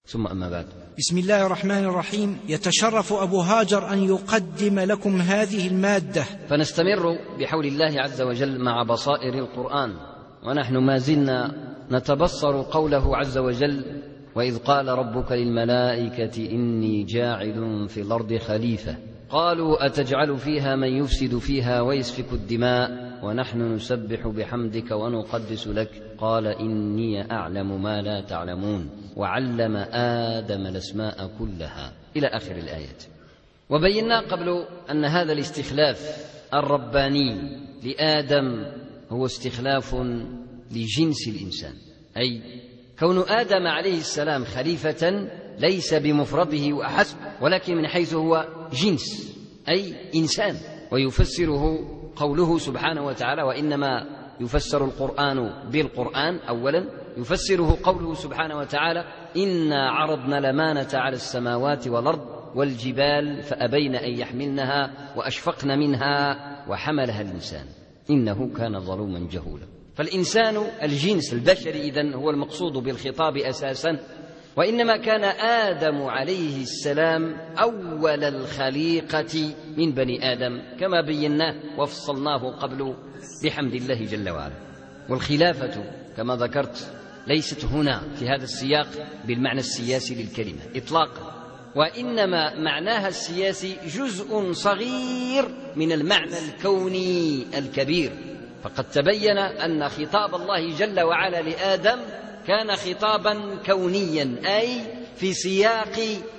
ثم أما بعد. بسم الله الرحمن الرحيم. يتشرف أبو هاجر أن يقدم لكم هذه المادة، فنستمر بحول الله عز وجل مع بصائر القرآن، ونحن ما زلنا نتبصر قوله عز وجل: وإذ قال ربك للملائكة إني جاعل في الأرض خليفة قالوا أتجعل فيها من يفسد فيها ويسفك الدماء ونحن نسبح بحمدك ونقدس لك قال إني أعلم ما لا تعلمون وعلم آدم الأسماء كلها إلى آخر الآيات. وبينا قبل أن هذا الاستخلاف الرباني لآدم هو استخلاف لجنس الإنسان، أي كون آدم عليه السلام خليفة ليس بمفرده وأحسب، ولكن من حيث هو جنس أي إنسان. ويفسره قوله سبحانه وتعالى: وإنما يفسر القرآن بالقرآن. أولا يفسره قوله سبحانه وتعالى: إنا عرضنا الأمانة على السماوات والأرض والجبال فأبين أن يحملنها وأشفقن منها وحملها الإنسان إنه كان ظلوما جهولا. فالإنسان الجنس البشري إذن هو المقصود بالخطاب أساسا، وإنما كان آدم عليه السلام أول الخليقة من بني آدم كما بيناه وفصلناه قبل بحمد الله جل وعلا. والخلافة كما ذكرت ليست هنا في هذا السياق بالمعنى السياسي للكلمة إطلاقا، وإنما معناها السياسي جزء صغير من المعنى الكوني الكبير. فقد تبين أن خطاب الله جل وعلا لآدم كان خطابا كونيا، أي في سياق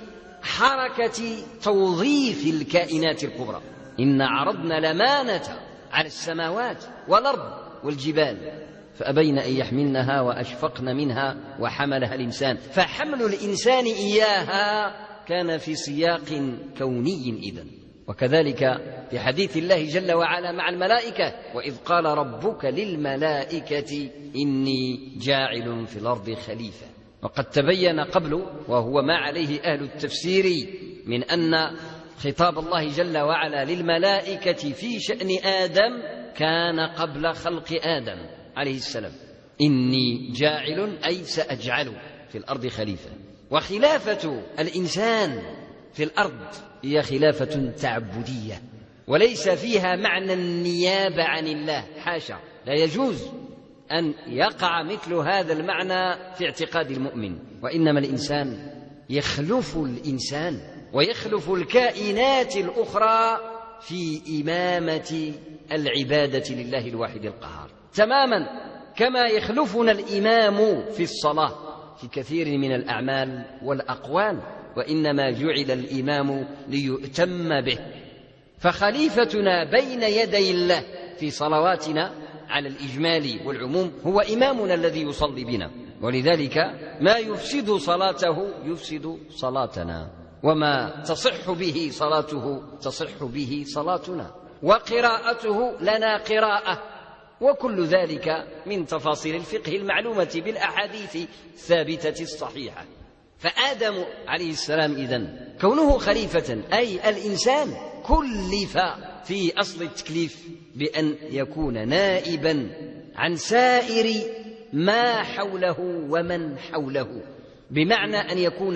حركة توظيف الكائنات الكبرى. إنا عرضنا الأمانة على السماوات والأرض والجبال فأبين أن يحملنها وأشفقن منها وحملها الإنسان. فحمل الإنسان إياها كان في سياق كوني إذن. وكذلك في حديث الله جل وعلا مع الملائكة: وإذ قال ربك للملائكة إني جاعل في الأرض خليفة. وقد تبين قبل، وهو ما عليه أهل التفسير، من أن خطاب الله جل وعلا للملائكة في شأن آدم كان قبل خلق آدم عليه السلام. إني جاعل أي سأجعل في الأرض خليفة. وخلافة الإنسان في الأرض هي خلافة تعبدية، وليس فيها معنى النيابة عن الله، حاشا، لا يجوز أن يقع مثل هذا المعنى في اعتقاد المؤمن. وإنما الإنسان يخلف الإنسان ويخلف الكائنات الأخرى في إمامة العبادة لله الواحد القهار، تماما كما يخلفنا الإمام في الصلاة في كثير من الأعمال والأقوال، وإنما جعل الإمام ليؤتم به. فخليفتنا بين يدي الله في صلواتنا على الإجمال والعموم هو إمامنا الذي يصلي بنا، ولذلك ما يفسد صلاته يفسد صلاتنا، وما تصح به صلاته تصح به صلاتنا، وقراءته لنا قراءة، وكل ذلك من تفاصيل الفقه المعلومة بالأحاديث الثابتة الصحيحة. فآدم عليه السلام إذن كونه خليفة أي الإنسان كلف في أصل التكليف بأن يكون نائبا عن سائر ما حوله ومن حوله، بمعنى أن يكون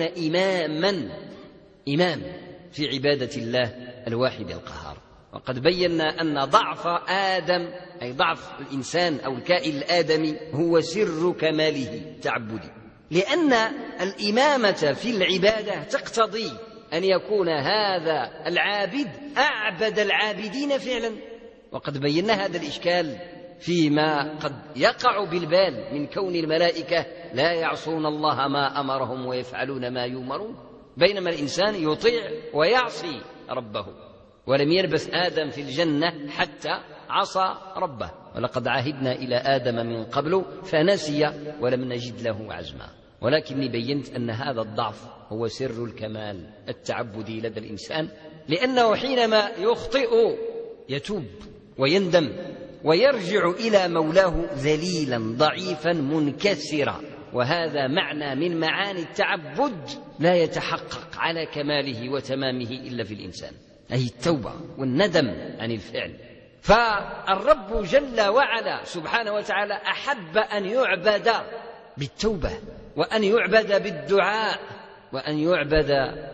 إمام في عبادة الله الواحد القهار. وقد بينا أن ضعف آدم أي ضعف الإنسان أو الكائن الآدمي هو سر كماله التعبدي، لأن الإمامة في العبادة تقتضي أن يكون هذا العابد أعبد العابدين فعلا. وقد بينا هذا الإشكال فيما قد يقع بالبال من كون الملائكة لا يعصون الله ما أمرهم ويفعلون ما يؤمرون، بينما الإنسان يطيع ويعصي ربه. ولم يلبث آدم في الجنة حتى عصى ربه، ولقد عهدنا إلى آدم من قبل فنسي ولم نجد له عزما. ولكني بينت أن هذا الضعف هو سر الكمال التعبدي لدى الإنسان، لأنه حينما يخطئ يتوب ويندم ويرجع إلى مولاه ذليلا ضعيفا منكسرا، وهذا معنى من معاني التعبد لا يتحقق على كماله وتمامه إلا في الإنسان، أي التوبة والندم عن الفعل. فالرب جل وعلا سبحانه وتعالى أحب أن يعبد بالتوبة وأن يعبد بالدعاء وأن يعبد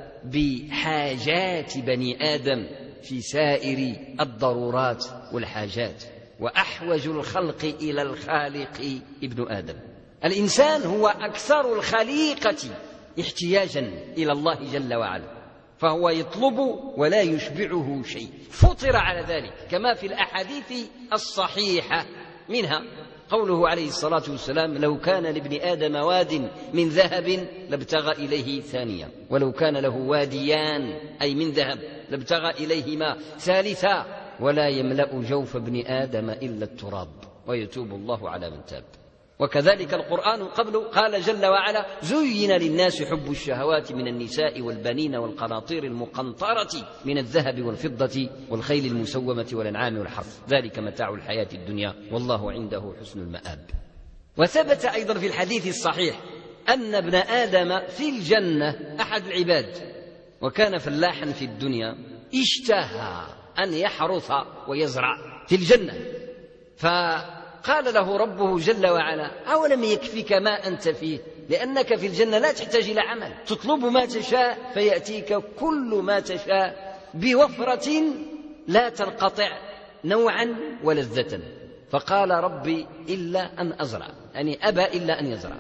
بحاجات بني آدم في سائر الضرورات والحاجات، وأحوج الخلق إلى الخالق ابن آدم. الإنسان هو أكثر الخليقة احتياجا إلى الله جل وعلا، فهو يطلب ولا يشبعه شيء، فطر على ذلك، كما في الأحاديث الصحيحة، منها قوله عليه الصلاة والسلام: لو كان لابن آدم واد من ذهب لابتغى إليه ثانيا، ولو كان له واديان أي من ذهب لابتغى إليهما ثالثا، ولا يملأ جوف ابن آدم إلا التراب، ويتوب الله على من تاب. وكذلك القرآن قبله قال جل وعلا: زين للناس حب الشهوات من النساء والبنين والقناطير المقنطرة من الذهب والفضة والخيل المسومة والأنعام والحرث، ذلك متاع الحياة الدنيا والله عنده حسن المآب. وثبت أيضا في الحديث الصحيح أن ابن آدم في الجنة أحد العباد، وكان فلاحا في الدنيا، اشتهى أن يحرث ويزرع في الجنة، فقال له ربه جل وعلا: أولم يكفيك ما أنت فيه؟ لأنك في الجنة لا تحتاج إلى عمل، تطلب ما تشاء فيأتيك كل ما تشاء بوفرة لا تنقطع نوعا ولذة. فقال: ربي إلا أن أزرع، يعني أبى إلا أن يزرع،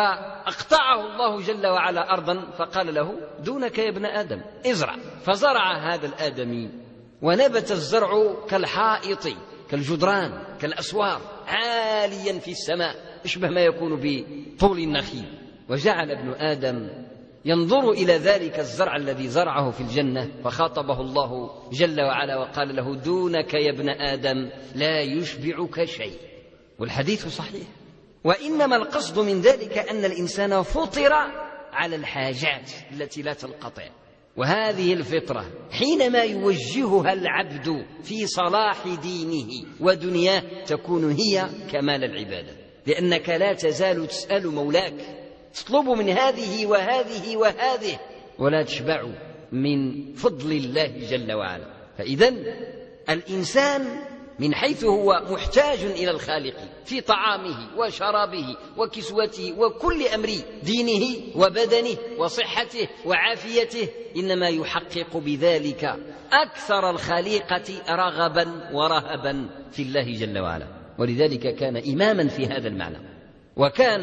فأقطعه الله جل وعلا أرضا فقال له: دونك يا ابن آدم ازرع. فزرع هذا الآدمي، ونبت الزرع كالحائط، كالجدران، كالأسوار، عاليا في السماء، اشبه ما يكون بطول النخيل. وجعل ابن آدم ينظر إلى ذلك الزرع الذي زرعه في الجنة، فخاطبه الله جل وعلا وقال له: دونك يا ابن آدم لا يشبعك شيء. والحديث صحيح. وإنما القصد من ذلك أن الإنسان فطر على الحاجات التي لا تنقطع، وهذه الفطرة حينما يوجهها العبد في صلاح دينه ودنياه تكون هي كمال العبادة، لأنك لا تزال تسأل مولاك، تطلب من هذه وهذه وهذه، ولا تشبع من فضل الله جل وعلا. فإذن الإنسان من حيث هو محتاج إلى الخالق في طعامه وشرابه وكسوته وكل أمر دينه وبدنه وصحته وعافيته، إنما يحقق بذلك أكثر الخليقة رغبا ورهبا في الله جل وعلا. ولذلك كان إماما في هذا المعنى، وكان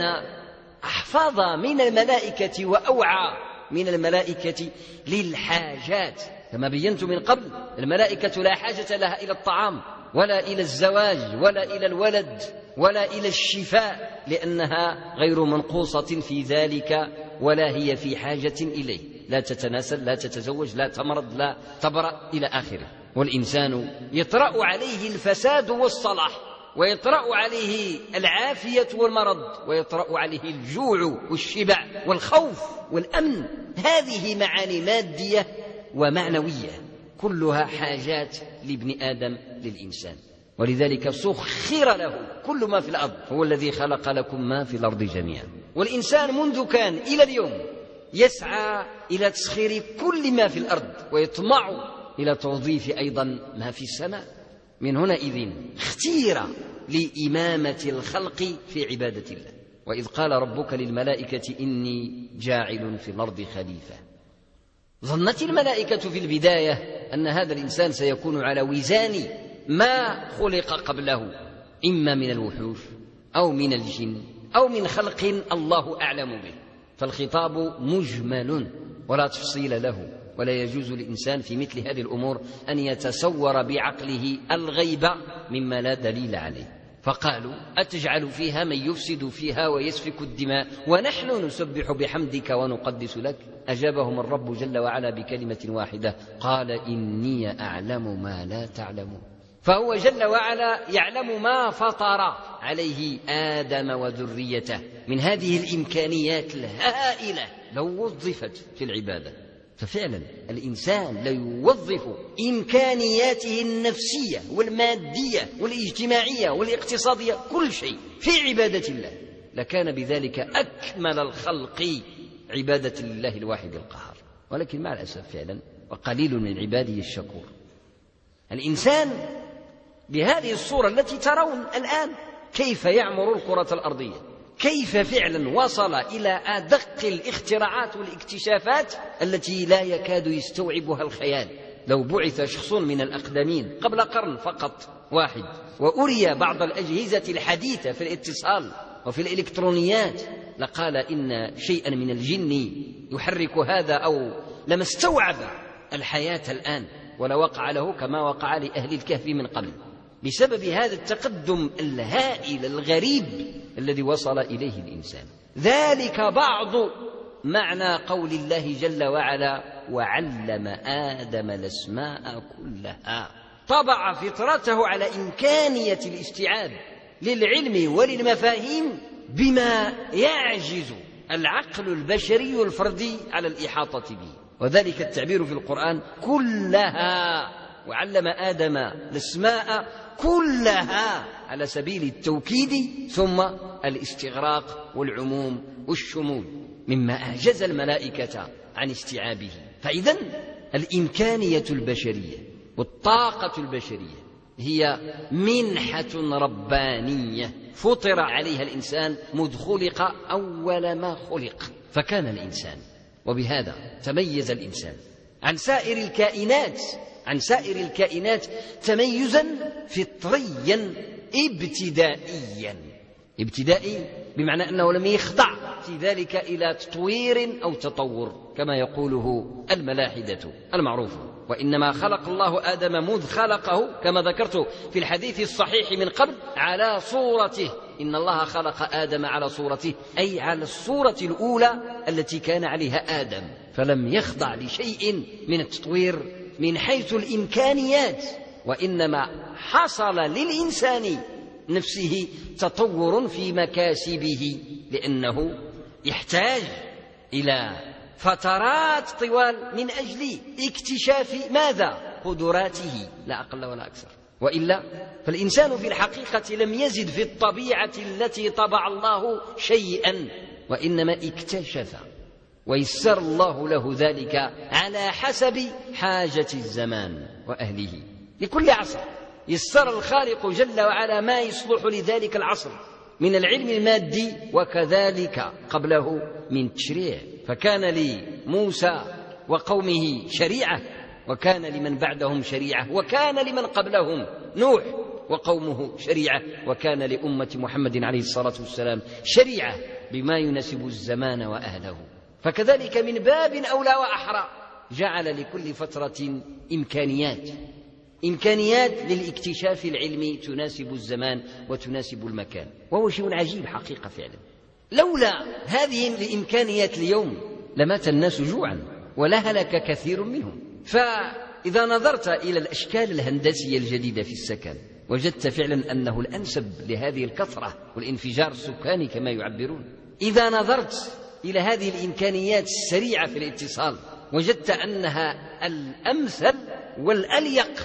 أحفظ من الملائكة وأوعى من الملائكة للحاجات، كما بينت من قبل. الملائكة لا حاجة لها إلى الطعام ولا إلى الزواج ولا إلى الولد ولا إلى الشفاء، لأنها غير منقوصة في ذلك ولا هي في حاجة إليه، لا تتناسل، لا تتزوج، لا تمرض، لا تبرأ إلى آخره. والإنسان يطرأ عليه الفساد والصلاح، ويطرأ عليه العافية والمرض، ويطرأ عليه الجوع والشبع والخوف والأمن. هذه معاني مادية ومعنوية كلها حاجات لابن آدم للإنسان. ولذلك سخر له كل ما في الأرض، هو الذي خلق لكم ما في الأرض جميعا. والإنسان منذ كان إلى اليوم يسعى إلى تسخير كل ما في الأرض، ويطمع إلى توظيف أيضا ما في السماء. من هنا إذن اختير لإمامة الخلق في عبادة الله. وإذ قال ربك للملائكة إني جاعل في الأرض خليفة، ظنت الملائكة في البداية أن هذا الإنسان سيكون على وزان ما خلق قبله، إما من الوحوش أو من الجن أو من خلق الله أعلم به، فالخطاب مجمل ولا تفصيل له، ولا يجوز للإنسان في مثل هذه الأمور أن يتصور بعقله الغيب مما لا دليل عليه. فقالوا أتجعل فيها من يفسد فيها ويسفك الدماء ونحن نسبح بحمدك ونقدس لك؟ أجابهم الرب جل وعلا بكلمة واحدة، قال إني أعلم ما لا تعلمون. فهو جل وعلا يعلم ما فطر عليه آدم وذريته من هذه الإمكانيات الهائلة لو وظفت في العبادة. ففعلا الإنسان لا يوظف إمكانياته النفسية والمادية والاجتماعية والاقتصادية كل شيء في عبادة الله، لكان بذلك أكمل الخلق عبادة لله الواحد القهار. ولكن مع الأسف فعلا وقليل من عباده الشكور. الإنسان بهذه الصورة التي ترون الآن كيف يعمر الكرة الأرضية، كيف فعلا وصل إلى أدق الاختراعات والاكتشافات التي لا يكاد يستوعبها الخيال. لو بعث شخص من الأقدمين قبل قرن فقط واحد وأري بعض الأجهزة الحديثة في الاتصال وفي الإلكترونيات لقال إن شيئا من الجن يحرك هذا، أو لما استوعب الحياة الآن ولوقع له كما وقع لأهل الكهف من قبل، بسبب هذا التقدم الهائل الغريب الذي وصل إليه الإنسان. ذلك بعض معنى قول الله جل وعلا: وعلم آدم الأسماء كلها. طبع فطرته على إمكانية الاستيعاب للعلم وللمفاهيم بما يعجز العقل البشري الفردي على الإحاطة به، وذلك التعبير في القرآن كلها. وعلم آدم الأسماء كلها على سبيل التوكيد ثم الاستغراق والعموم والشمول، مما أعجز الملائكة عن استيعابه. فإذن الإمكانية البشرية والطاقة البشرية هي منحة ربانية فطر عليها الإنسان مذ خلق أول ما خلق، فكان الإنسان، وبهذا تميز الإنسان عن سائر الكائنات تميزا فطريا ابتدائي بمعنى أنه لم يخضع في ذلك إلى تطوير أو تطور كما يقوله الملاحدة المعروفة، وإنما خلق الله آدم مذ خلقه كما ذكرت في الحديث الصحيح من قبل على صورته. إن الله خلق آدم على صورته، أي على الصورة الأولى التي كان عليها آدم، فلم يخضع لشيء من التطوير من حيث الإمكانيات، وإنما حصل للإنسان نفسه تطور في مكاسبه، لأنه يحتاج إلى فترات طوال من أجل اكتشاف ماذا؟ قدراته، لا أقل ولا أكثر. وإلا فالإنسان في الحقيقة لم يزد في الطبيعة التي طبع الله شيئا، وإنما اكتشف، ويسر الله له ذلك على حسب حاجة الزمان وأهله. لكل عصر يسر الخالق جل وعلا ما يصلح لذلك العصر من العلم المادي، وكذلك قبله من تشريع، فكان لموسى وقومه شريعة، وكان لمن بعدهم شريعة، وكان لمن قبلهم نوح وقومه شريعة، وكان لأمة محمد عليه الصلاة والسلام شريعة بما يناسب الزمان وأهله. فكذلك من باب أولى وأحرى جعل لكل فترة إمكانيات للاكتشاف العلمي تناسب الزمان وتناسب المكان، وهو شيء عجيب حقيقة فعلا. لولا هذه الإمكانيات اليوم لمات الناس جوعا ولهلك كثير منهم. فإذا نظرت إلى الأشكال الهندسية الجديدة في السكن وجدت فعلا أنه الأنسب لهذه الكثرة والانفجار السكاني كما يعبرون. إذا نظرت إلى هذه الإمكانيات السريعة في الاتصال وجدت أنها الأمثل والأليق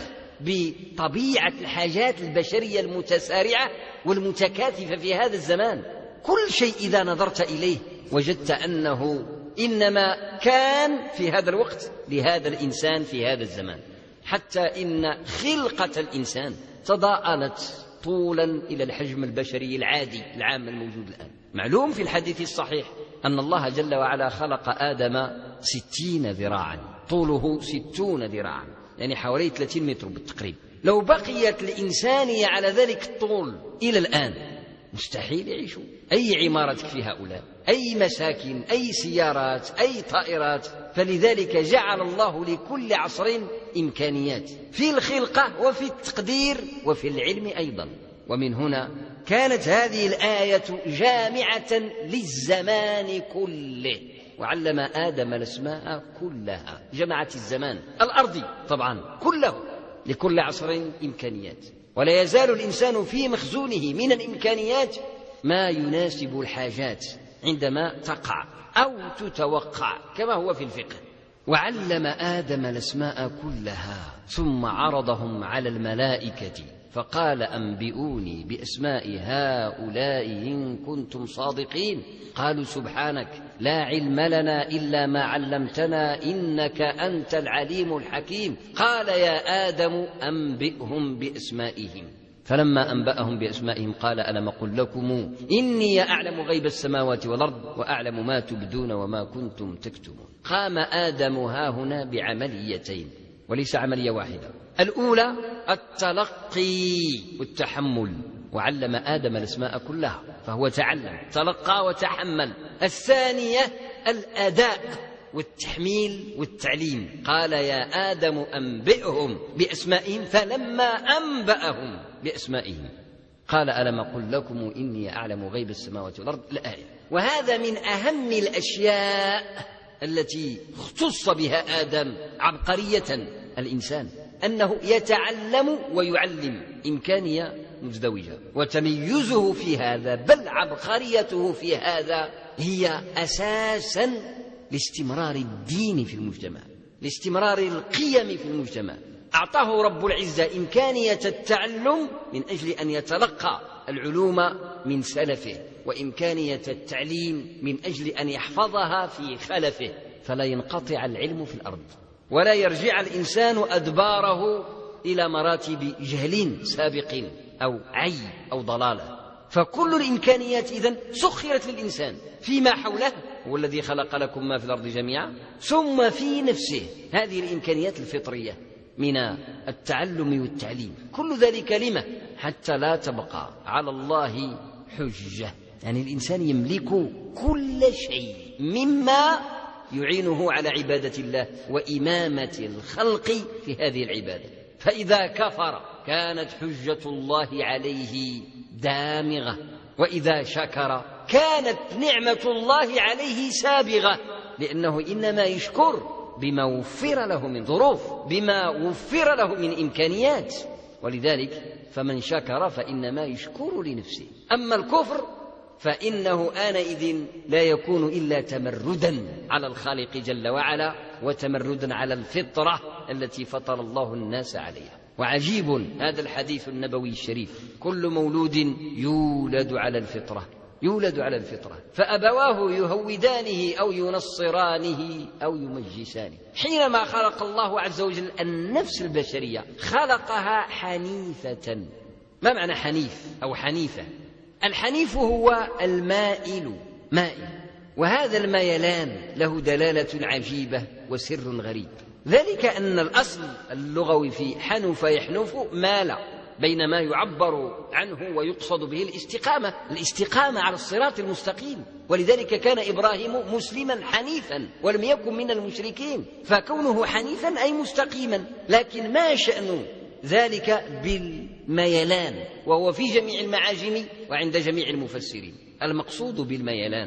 بطبيعة الحاجات البشرية المتسارعة والمتكاثفة في هذا الزمان. كل شيء إذا نظرت إليه وجدت أنه إنما كان في هذا الوقت لهذا الإنسان في هذا الزمان، حتى إن خلقة الإنسان تضاءلت طولا إلى الحجم البشري العادي العام الموجود الآن. معلوم في الحديث الصحيح أن الله جل وعلا خلق آدم 60 ذراعا، طوله 60 ذراعا، يعني حوالي 30 متر بالتقريب. لو بقيت الإنسانية على ذلك الطول إلى الآن مستحيل يعيشوا. أي عمارة في هؤلاء، أي مساكن، أي سيارات، أي طائرات. فلذلك جعل الله لكل عصر إمكانيات في الخلقة وفي التقدير وفي العلم أيضا. ومن هنا كانت هذه الآية جامعة للزمان كله، وعلم آدم الأسماء كلها، جمعت الزمان الأرضي طبعا كله، لكل عصر إمكانيات. ولا يزال الإنسان في مخزونه من الإمكانيات ما يناسب الحاجات عندما تقع أو تتوقع كما هو في الفقه. وعلم آدم الأسماء كلها ثم عرضهم على الملائكة فقال أنبئوني بأسماء هؤلاء إن كنتم صادقين. قالوا سبحانك لا علم لنا إلا ما علمتنا إنك أنت العليم الحكيم. قال يا آدم أنبئهم بأسمائهم. فلما أنبأهم بأسمائهم قال ألم أقل لكم إني أعلم غيب السماوات والأرض وأعلم ما تبدون وما كنتم تكتمون. قام آدم هاهنا بعمليتين وليس عملية واحدة. الأولى التلقي والتحمل، وعلم آدم الأسماء كلها فهو تعلم، تلقى وتحمل. الثانية الأداء والتحميل والتعليم. قال يا آدم أنبئهم بأسمائهم، فلما أنبأهم بأسمائهم قال ألم أقل لكم إني أعلم غيب السماوات والأرض، الآية. وهذا من أهم الأشياء التي اختص بها آدم عبقرية الإنسان، أنه يتعلم ويعلم، إمكانية مزدوجة. وتميزه في هذا بل عبقريته في هذا هي أساسا لاستمرار الدين في المجتمع، لاستمرار القيم في المجتمع. أعطاه رب العزة إمكانية التعلم من أجل أن يتلقى العلوم من سلفه، وإمكانية التعليم من أجل أن يحفظها في خلفه، فلا ينقطع العلم في الأرض ولا يرجع الإنسان أدباره إلى مراتب جهل سابق أو عي أو ضلالة. فكل الإمكانيات إذن سخرت للإنسان فيما حوله، هو الذي خلق لكم ما في الأرض جميعا، ثم في نفسه هذه الإمكانيات الفطرية من التعلم والتعليم. كل ذلك لما؟ حتى لا تبقى على الله حجة. يعني الإنسان يملك كل شيء مما يعينه على عبادة الله وإمامة الخلق في هذه العبادة. فإذا كفر كانت حجة الله عليه دامغة، وإذا شكر كانت نعمة الله عليه سابغة، لأنه إنما يشكر بما وفر له من ظروف، بما وفر له من إمكانيات. ولذلك فمن شكر فإنما يشكر لنفسه. أما الكفر فإنه آنئذ لا يكون إلا تمردا على الخالق جل وعلا، وتمردا على الفطرة التي فطر الله الناس عليها. وعجيب هذا الحديث النبوي الشريف: كل مولود يولد على الفطرة، يولد على الفطرة، فأبواه يهودانه أو ينصرانه أو يمجسانه. حينما خلق الله عز وجل النفس البشرية خلقها حنيفة. ما معنى حنيف أو حنيفة؟ الحنيف هو المائل، مائل، وهذا الميلان له دلالة عجيبة وسر غريب، ذلك أن الأصل اللغوي في حنف يحنف مال، بينما يعبر عنه ويقصد به الاستقامة على الصراط المستقيم. ولذلك كان إبراهيم مسلما حنيفا ولم يكن من المشركين، فكونه حنيفا أي مستقيما. لكن ما شأن ذلك بالميلان؟ وهو في جميع المعاجم وعند جميع المفسرين المقصود بالميلان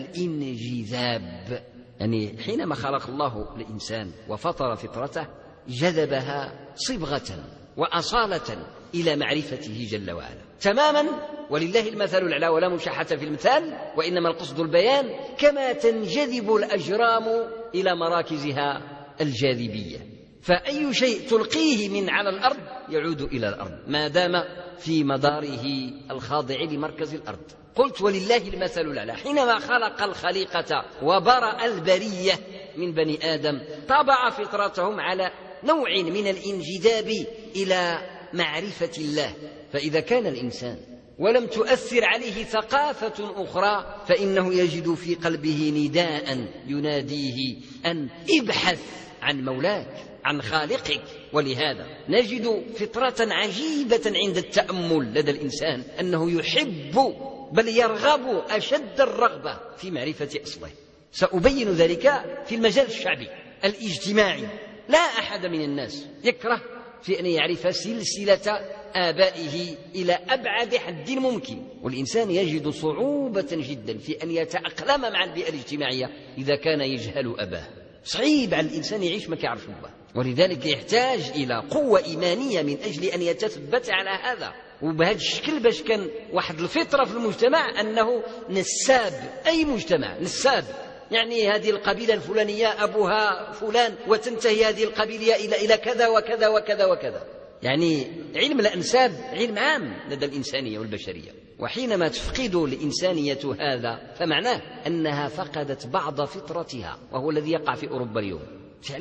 الانجذاب. يعني حينما خلق الله الإنسان وفطر فطرته جذبها صبغة وأصالة إلى معرفته جل وعلا تماما. ولله المثل الأعلى ولا مشاحة في المثال، وإنما القصد البيان، كما تنجذب الأجرام إلى مراكزها الجاذبية. فأي شيء تلقيه من على الأرض يعود إلى الأرض ما دام في مداره الخاضع لمركز الأرض. قلت ولله المثل الأعلى. حينما خلق الخليقة وبرأ البرية من بني آدم طبع فطرتهم على نوع من الانجذاب إلى معرفة الله. فإذا كان الإنسان ولم تؤثر عليه ثقافة أخرى فإنه يجد في قلبه نداء يناديه أن ابحث عن مولاك، عن خالقك. ولهذا نجد فطرة عجيبة عند التأمل لدى الإنسان، أنه يحب بل يرغب أشد الرغبة في معرفة أصله. سأبين ذلك في المجال الشعبي الاجتماعي. لا أحد من الناس يكره في أن يعرف سلسلة آبائه إلى أبعد حد ممكن، والإنسان يجد صعوبة جدا في أن يتأقلم مع البيئة الاجتماعية إذا كان يجهل أباه. صعيب على الإنسان يعيش ما كيعرف أباه، ولذلك يحتاج إلى قوة إيمانية من أجل أن يتثبت على هذا. وبهذا الشكل باش كان واحد الفطرة في المجتمع أنه نساب. أي مجتمع نساب، يعني هذه القبيلة الفلانية أبوها فلان وتنتهي هذه القبيلة إلى كذا وكذا وكذا وكذا. يعني علم الأنساب علم عام لدى الإنسانية والبشرية. وحينما تفقد الإنسانية هذا فمعناه أنها فقدت بعض فطرتها، وهو الذي يقع في أوروبا اليوم. فعلا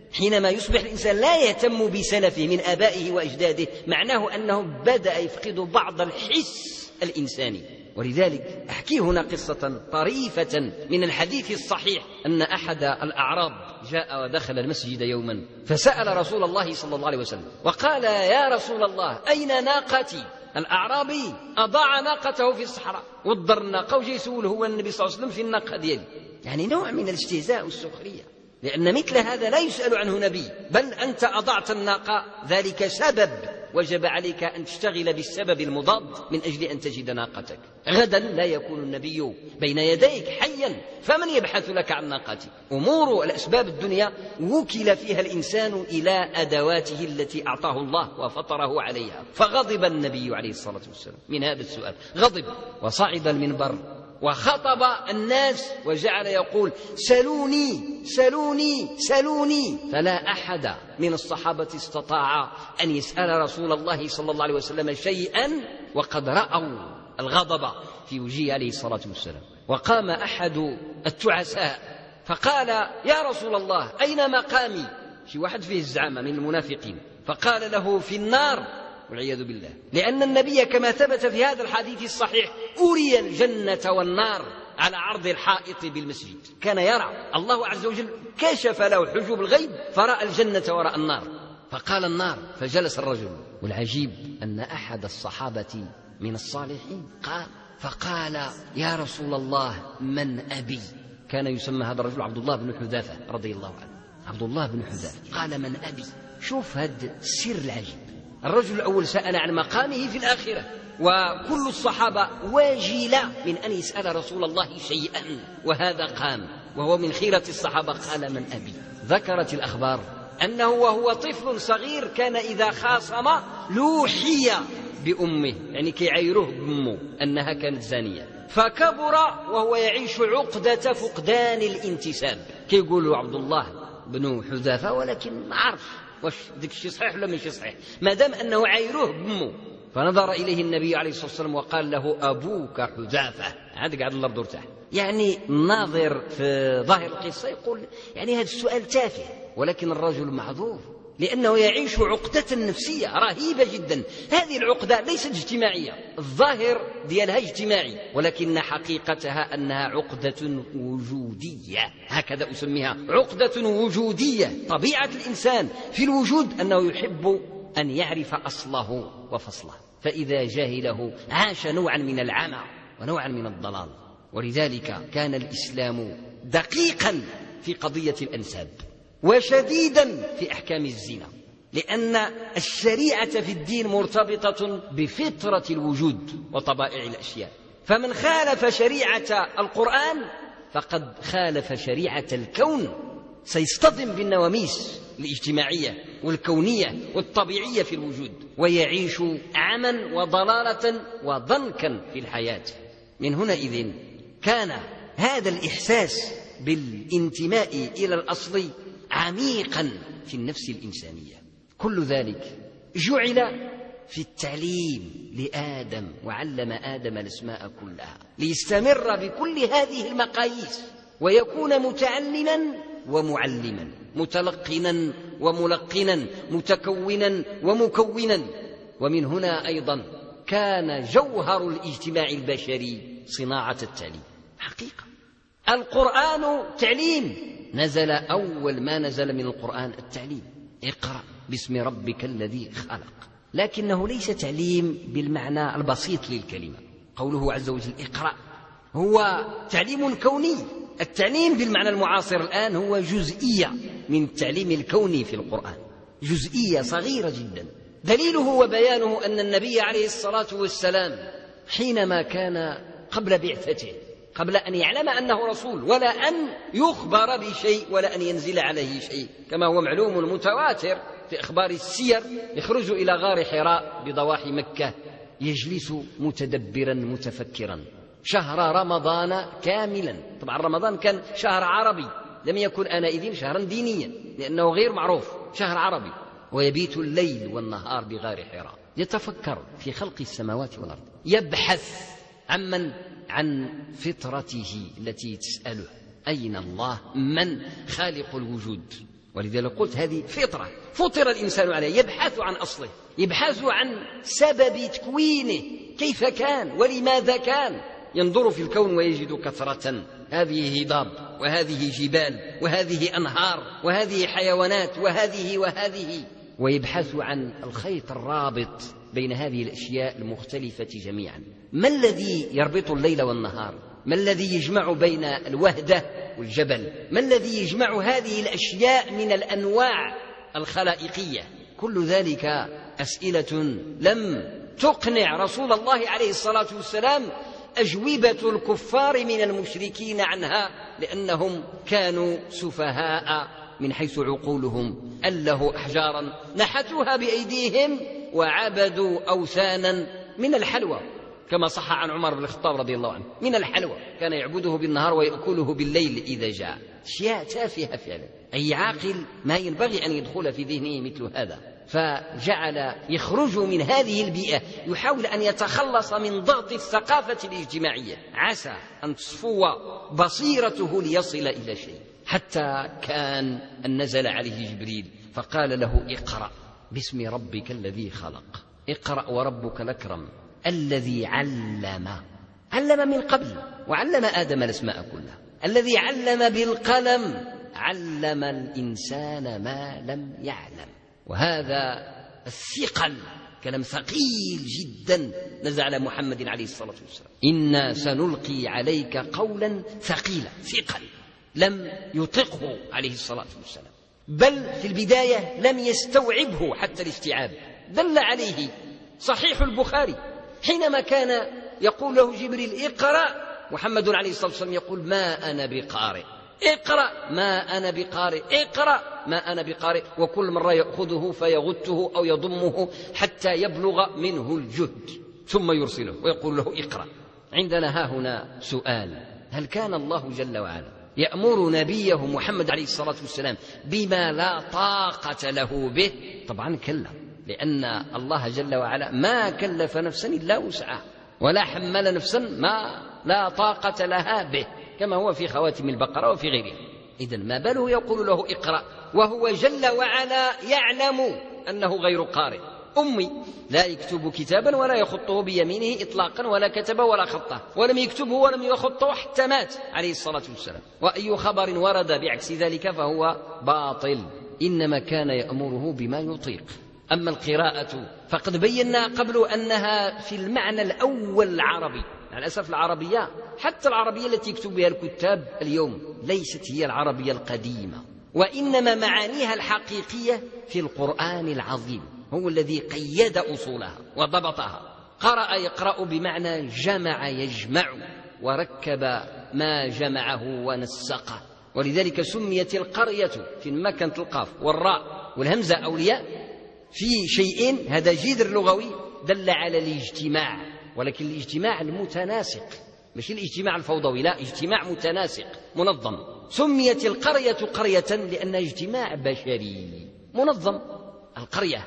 حينما يصبح الإنسان لا يهتم بسلفه من آبائه وأجداده، معناه أنه بدأ يفقد بعض الحس الإنساني. ولذلك أحكي هنا قصة طريفة من الحديث الصحيح، أن أحد الأعراب جاء ودخل المسجد يوما فسأل رسول الله صلى الله عليه وسلم وقال: يا رسول الله، أين ناقتي؟ الأعرابي أضاع ناقته في الصحراء، وضر الناقة وجاي يسول هو النبي صلى الله عليه وسلم في الناقة ديالي. يعني نوع من الاستهزاء والسخرية، لأن مثل هذا لا يسأل عنه نبي، بل أنت أضعت الناقة، ذلك سبب وجب عليك أن تشتغل بالسبب المضاد من أجل أن تجد ناقتك. غدا لا يكون النبي بين يديك حيا، فمن يبحث لك عن ناقتك؟ أمور الأسباب الدنيا وكل فيها الإنسان إلى أدواته التي أعطاه الله وفطره عليها. فغضب النبي عليه الصلاة والسلام من هذا السؤال، غضب وصعد المنبر وخطب الناس وجعل يقول: سلوني سلوني سلوني. فلا أحد من الصحابة استطاع أن يسأل رسول الله صلى الله عليه وسلم شيئا وقد رأوا الغضب في وجهه عليه الصلاة والسلام. وقام أحد التعساء فقال: يا رسول الله، أين مقامي؟ شي واحد فيه الزعامة من المنافقين، فقال له: في النار والعياذ بالله، لأن النبي كما ثبت في هذا الحديث الصحيح أري الجنة والنار على عرض الحائط بالمسجد، كان يرى الله عز وجل كشف له حجوب الغيب فرأى الجنة وراء النار، فقال النار، فجلس الرجل. والعجيب أن أحد الصحابة من الصالحين فقال: يا رسول الله، من أبي؟ كان يسمى هذا الرجل عبد الله بن حذافة رضي الله عنه، عبد الله بن حذافة. قال: من أبي؟ شوف هذا السر العجيب. الرجل الأول سأل عن مقامه في الآخرة، وكل الصحابة واجلة من أن يسأل رسول الله شيئا، وهذا قام وهو من خيرة الصحابة قال: من أبي؟ ذكرت الأخبار أنه وهو طفل صغير كان إذا خاصم لوحي بأمه، يعني كيعيره بأمه أنها كانت زانية، فكبر وهو يعيش عقدة فقدان الانتساب. كيقولوا عبد الله بن حذافة، ولكن ما عرف واش ديك الشيء صحيح ولا ماشي صحيح، ما دام أنه عيروه بأمه. فنظر إليه النبي عليه الصلاة والسلام وقال له: أبوك حذافة. عاد قاعد الله بدور تحت. يعني الناظر في ظاهر القصة يقول يعني هذا السؤال تافه، ولكن الرجل معذور لأنه يعيش عقدة نفسية رهيبة جدا. هذه العقدة ليست اجتماعية، الظاهر ديالها اجتماعي، ولكن حقيقتها أنها عقدة وجودية، هكذا أسميها، عقدة وجودية. طبيعة الإنسان في الوجود أنه يحب أن يعرف أصله وفصله، فإذا جاهله عاش نوعا من العمى ونوعا من الضلال. ولذلك كان الإسلام دقيقا في قضية الأنساب وشديدا في أحكام الزنا، لأن الشريعة في الدين مرتبطة بفطرة الوجود وطبائع الأشياء، فمن خالف شريعة القرآن فقد خالف شريعة الكون، سيصطدم بالنواميس الاجتماعية والكونية والطبيعية في الوجود، ويعيش عما وضلالة وضنكا في الحياة. من هنا إذن كان هذا الإحساس بالانتماء إلى الأصل عميقا في النفس الإنسانية. كل ذلك جعل في التعليم لآدم، وعلم آدم الأسماء كلها ليستمر بكل هذه المقاييس ويكون متعلما ومعلما، متلقنا وملقنا، متكونا ومكونا. ومن هنا أيضا كان جوهر الاجتماع البشري صناعة التعليم. حقيقة القرآن تعليم، نزل أول ما نزل من القرآن التعليم، اقرأ باسم ربك الذي خلق، لكنه ليس تعليم بالمعنى البسيط للكلمة. قوله عز وجل اقرأ هو تعليم كوني. التعليم بالمعنى المعاصر الآن هو جزئية من التعليم الكوني في القرآن، جزئية صغيرة جدا. دليله وبيانه أن النبي عليه الصلاة والسلام حينما كان قبل بعثته، قبل أن يعلم أنه رسول ولا أن يخبر بشيء ولا أن ينزل عليه شيء، كما هو معلوم متواتر في أخبار السير، يخرج إلى غار حراء بضواحي مكة، يجلس متدبرا متفكرا شهر رمضان كاملا. طبعا رمضان كان شهر عربي، لم يكن آنئذ شهرا دينيا لأنه غير معروف، شهر عربي، ويبيت الليل والنهار بغار حراء يتفكر في خلق السماوات والأرض، يبحث عن فطرته التي تسأله أين الله، من خالق الوجود. ولذلك قلت هذه فطرة فطر الإنسان عليها، يبحث عن أصله، يبحث عن سبب تكوينه، كيف كان ولماذا كان. ينظر في الكون ويجد كثرة، هذه هضاب وهذه جبال وهذه أنهار وهذه حيوانات وهذه، ويبحث عن الخيط الرابط بين هذه الأشياء المختلفة جميعا. ما الذي يربط الليل والنهار؟ ما الذي يجمع بين الوهدة والجبل؟ ما الذي يجمع هذه الأشياء من الأنواع الخلائقية؟ كل ذلك أسئلة لم تقنع رسول الله عليه الصلاة والسلام أجوبة الكفار من المشركين عنها، لأنهم كانوا سفهاء من حيث عقولهم. أله أحجارا نحتوها بأيديهم وعبدوا أوثانا من الحلوى، كما صح عن عمر بن الخطاب رضي الله عنه، من الحلوى كان يعبده بالنهار ويأكله بالليل إذا جاء. أشياء تافهة فعلا، أي عاقل ما ينبغي أن يدخل في ذهنه مثل هذا. فجعل يخرج من هذه البيئة، يحاول أن يتخلص من ضغط الثقافة الاجتماعية، عسى أن تصفو بصيرته ليصل إلى شيء. حتى كان أن نزل عليه جبريل فقال له اقرأ باسم ربك الذي خلق، اقرأ وربك الأكرم الذي علم من قبل وعلم آدم الأسماء كلها، الذي علم بالقلم علم الإنسان ما لم يعلم. وهذا الثقل كلام ثقيل جدا نزل على محمد عليه الصلاة والسلام. إنا سنلقي عليك قولا ثقيلا، ثقل لم يطقه عليه الصلاة والسلام، بل في البداية لم يستوعبه حتى الاستيعاب. دل عليه صحيح البخاري حينما كان يقول له جبريل اقرأ، محمد عليه الصلاة والسلام يقول ما أنا بقارئ، اقرأ ما أنا بقارئ، اقرأ ما أنا بقارئ، وكل مرة يأخذه فيغته أو يضمه حتى يبلغ منه الجهد ثم يرسله ويقول له اقرأ. عندنا ها هنا سؤال: هل كان الله جل وعلا يأمر نبيه محمد عليه الصلاة والسلام بما لا طاقة له به؟ طبعا كلا، لأن الله جل وعلا ما كلف نفسا إلا وسعها، ولا حمل نفسا ما لا طاقة لها به، كما هو في خواتم البقرة وفي غيرها. إذن ما باله يقول له اقرأ وهو جل وعلا يعلم أنه غير قارئ، أمي لا يكتب كتابا ولا يخطه بيمينه إطلاقا، ولا كتبه ولا خطه، ولم يكتبه ولم يخطه حتى مات عليه الصلاة والسلام. وأي خبر ورد بعكس ذلك فهو باطل، إنما كان يأمره بما يطيق. أما القراءة فقد بينا قبل أنها في المعنى الأول العربي. مع الأسف العربية، حتى العربية التي يكتب بها الكتاب اليوم، ليست هي العربية القديمة، وإنما معانيها الحقيقية في القرآن العظيم، هو الذي قيد أصولها وضبطها. قرأ يقرأ بمعنى جمع يجمع، وركب ما جمعه ونسقه، ولذلك سميت القرية في مكان القاف والراء والهمزة أولياء في شيء، هذا جذر لغوي دل على الاجتماع، ولكن الاجتماع المتناسق، مش الاجتماع الفوضوي، لا، اجتماع متناسق منظم. سميت القرية قرية لأنها اجتماع بشري منظم، القرية.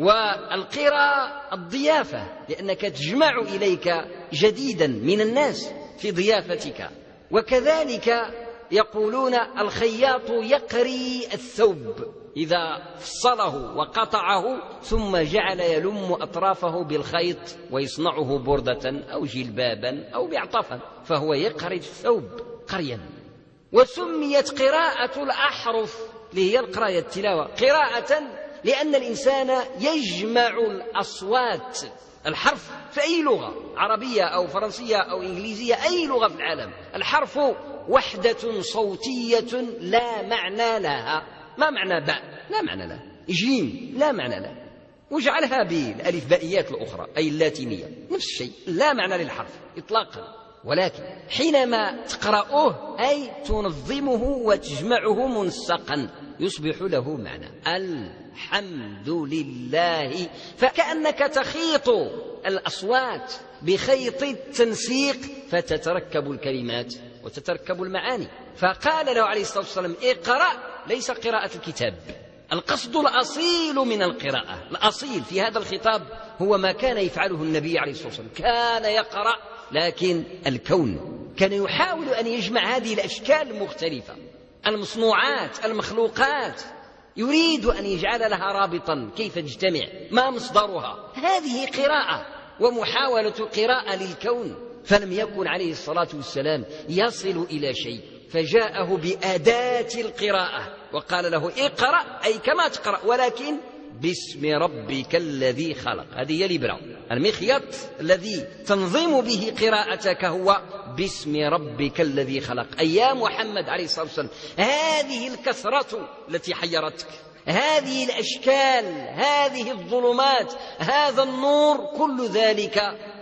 والقرى الضيافة، لأنك تجمع إليك جديدا من الناس في ضيافتك. وكذلك يقولون الخياط يقري الثوب إذا فصله وقطعه ثم جعل يلم أطرافه بالخيط ويصنعه بردة أو جلبابا أو بعطفا، فهو يقري الثوب قريا. وسميت قراءة الأحرف اللي هي القراءة التلاوة قراءة لأن الإنسان يجمع الأصوات، الحرف في أي لغة، عربية أو فرنسية أو إنجليزية، أي لغة في العالم، الحرف وحدة صوتية لا معنى لها. ما معنى باء؟ لا معنى لها. جيم لا معنى لها. واجعلها بالألف بائيات الأخرى أي اللاتينية، نفس الشيء، لا معنى للحرف إطلاقا. ولكن حينما تقرأه أي تنظمه وتجمعه منسقا يصبح له معنى. الحمد لله، فكأنك تخيط الأصوات بخيط التنسيق فتتركب الكلمات وتتركب المعاني. فقال له عليه الصلاة والسلام اقرأ، ليس قراءة الكتاب، القصد الأصيل من القراءة، الأصيل في هذا الخطاب هو ما كان يفعله النبي عليه الصلاة والسلام، كان يقرأ، لكن الكون كان يحاول أن يجمع هذه الأشكال المختلفة، المصنوعات، المخلوقات، يريد أن يجعل لها رابطا كيف تجتمع، ما مصدرها. هذه قراءة ومحاولة قراءة للكون. فلم يكن عليه الصلاة والسلام يصل إلى شيء، فجاءه بأداة القراءة وقال له اقرأ، أي كما تقرأ، ولكن باسم ربك الذي خلق. هذه هي الإبرة، المخيط الذي تنظم به قراءتك هو باسم ربك الذي خلق. أي يا محمد عليه الصلاة والسلام، هذه الكثرة التي حيرتك، هذه الأشكال، هذه الظلمات، هذا النور، كل ذلك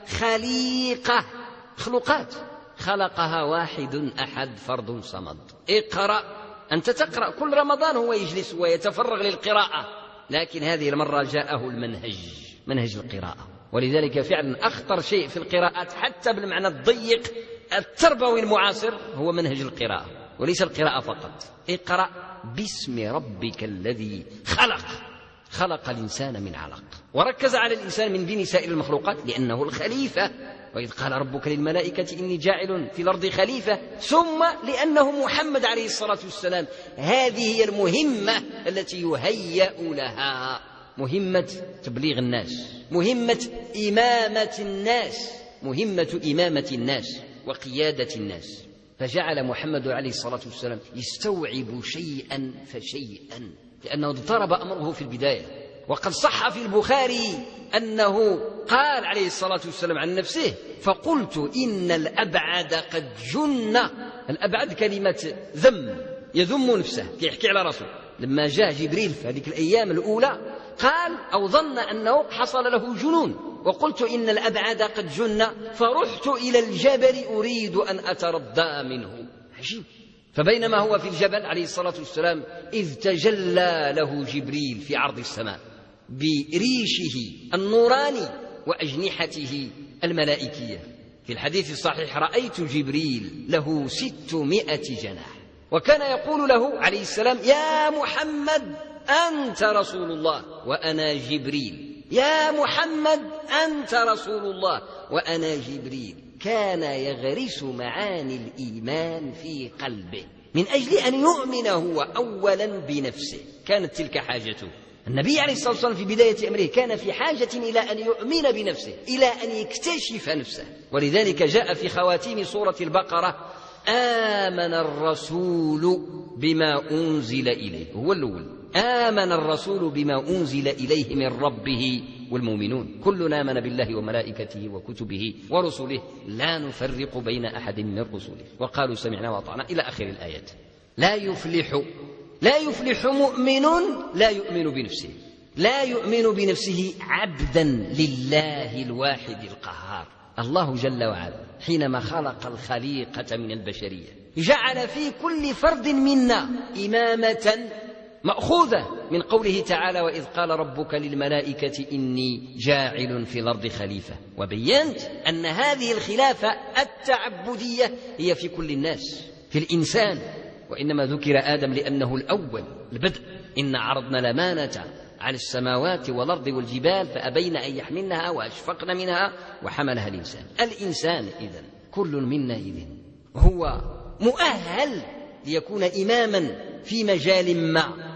خليقة، مخلوقات خلقها واحد أحد فرد صمد. اقرأ، أنت تقرأ كل رمضان، هو يجلس ويتفرغ للقراءة، لكن هذه المرة جاءه المنهج، منهج القراءة. ولذلك فعلا أخطر شيء في القراءات حتى بالمعنى الضيق التربوي المعاصر هو منهج القراءة، وليس القراءة فقط. اقرأ باسم ربك الذي خلق، خلق الإنسان من علق، وركز على الإنسان من بين سائر المخلوقات لأنه الخليفة. وإذ قال ربك للملائكة إني جاعل في الأرض خليفة، ثم لأنه محمد عليه الصلاة والسلام. هذه هي المهمة التي يهيأ لها، مهمة تبليغ الناس، مهمة إمامة الناس، مهمة إمامة الناس وقيادة الناس. فجعل محمد عليه الصلاة والسلام يستوعب شيئا فشيئا، لأنه اضطرب أمره في البداية. وقد صح في البخاري أنه قال عليه الصلاة والسلام عن نفسه: فقلت إن الأبعد قد جن. الأبعد كلمة ذم، يذم نفسه، يحكي على رسول. لما جاء جبريل في هذه الأيام الأولى قال أو ظن أنه حصل له جنون، وقلت إن الأبعد قد جن فرحت إلى الجبل أريد أن أتردى منه. عجيب. فبينما هو في الجبل عليه الصلاة والسلام إذ تجلى له جبريل في عرض السماء بريشه النوراني وأجنحته الملائكية. في الحديث الصحيح: رأيت جبريل له 600 جناح، وكان يقول له عليه السلام: يا محمد أنت رسول الله وأنا جبريل، يا محمد أنت رسول الله وأنا جبريل. كان يغرس معاني الإيمان في قلبه من أجل أن يؤمن هو أولا بنفسه. كانت تلك حاجته. النبي عليه الصلاة والسلام في بداية أمره كان في حاجة إلى أن يؤمن بنفسه، إلى أن يكتشف نفسه. ولذلك جاء في خواتيم سورة البقرة: آمن الرسول بما أنزل إليه. هو الأول: آمن الرسول بما أنزل إليه من ربه والمؤمنون كلنا آمن بالله وملائكته وكتبه ورسله لا نفرق بين أحد من رسله وقالوا سمعنا وأطعنا إلى آخر الآيات. لا يفلح مؤمن لا يؤمن بنفسه، لا يؤمن بنفسه عبدا لله الواحد القهار. الله جل وعلا حينما خلق الخليقة من البشرية جعل في كل فرد منا إمامة مأخوذة من قوله تعالى: وإذ قال ربك للملائكة إني جاعل في الأرض خليفة. وبينت أن هذه الخلافة التعبدية هي في كل الناس، في الإنسان، وإنما ذكر آدم لأنه الأول، البدء. إن عرضنا الأمانة على السماوات والأرض والجبال فأبين أن يحملنها وأشفقن منها وحملها الإنسان إذن كل منا إذن هو مؤهل ليكون إماما في مجال ما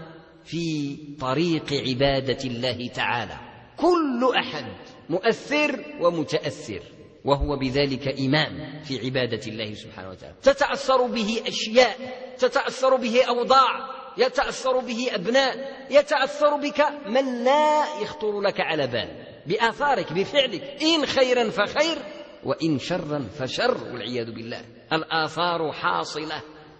في طريق عبادة الله تعالى. كل أحد مؤثر ومتأثر، وهو بذلك إمام في عبادة الله سبحانه وتعالى. تتأثر به أشياء، تتأثر به أوضاع، يتأثر به أبناء، يتأثر بك من لا يخطر لك على بال، بآثارك، بفعلك، إن خيرا فخير وإن شرا فشر، والعياذ بالله. الآثار حاصلة.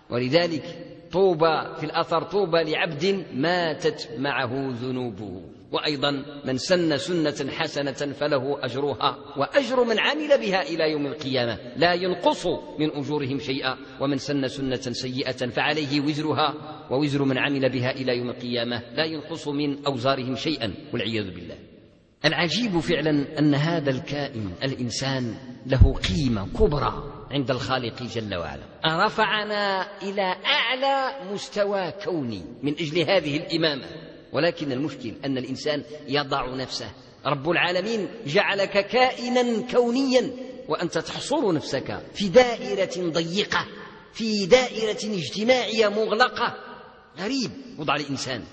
ولذلك طوبى في الأثر: طوبى لعبد ماتت معه ذنوبه. وأيضا: من سن سنة حسنة فله أجرها وأجر من عمل بها إلى يوم القيامة لا ينقص من أجورهم شيئا، ومن سن سنة سيئة فعليه وزرها ووزر من عمل بها إلى يوم القيامة لا ينقص من أوزارهم شيئا، والعياذ بالله. العجيب فعلا أن هذا الكائن الإنسان له قيمة كبرى عند الخالق جل وعلا، رفعنا إلى أعلى مستوى كوني من أجل هذه الإمامة. ولكن المشكل أن الإنسان يضع نفسه. رب العالمين جعلك كائنا كونيا وأنت تحصر نفسك في دائرة ضيقة، في دائرة اجتماعية مغلقة. غريب وضع الإنسان.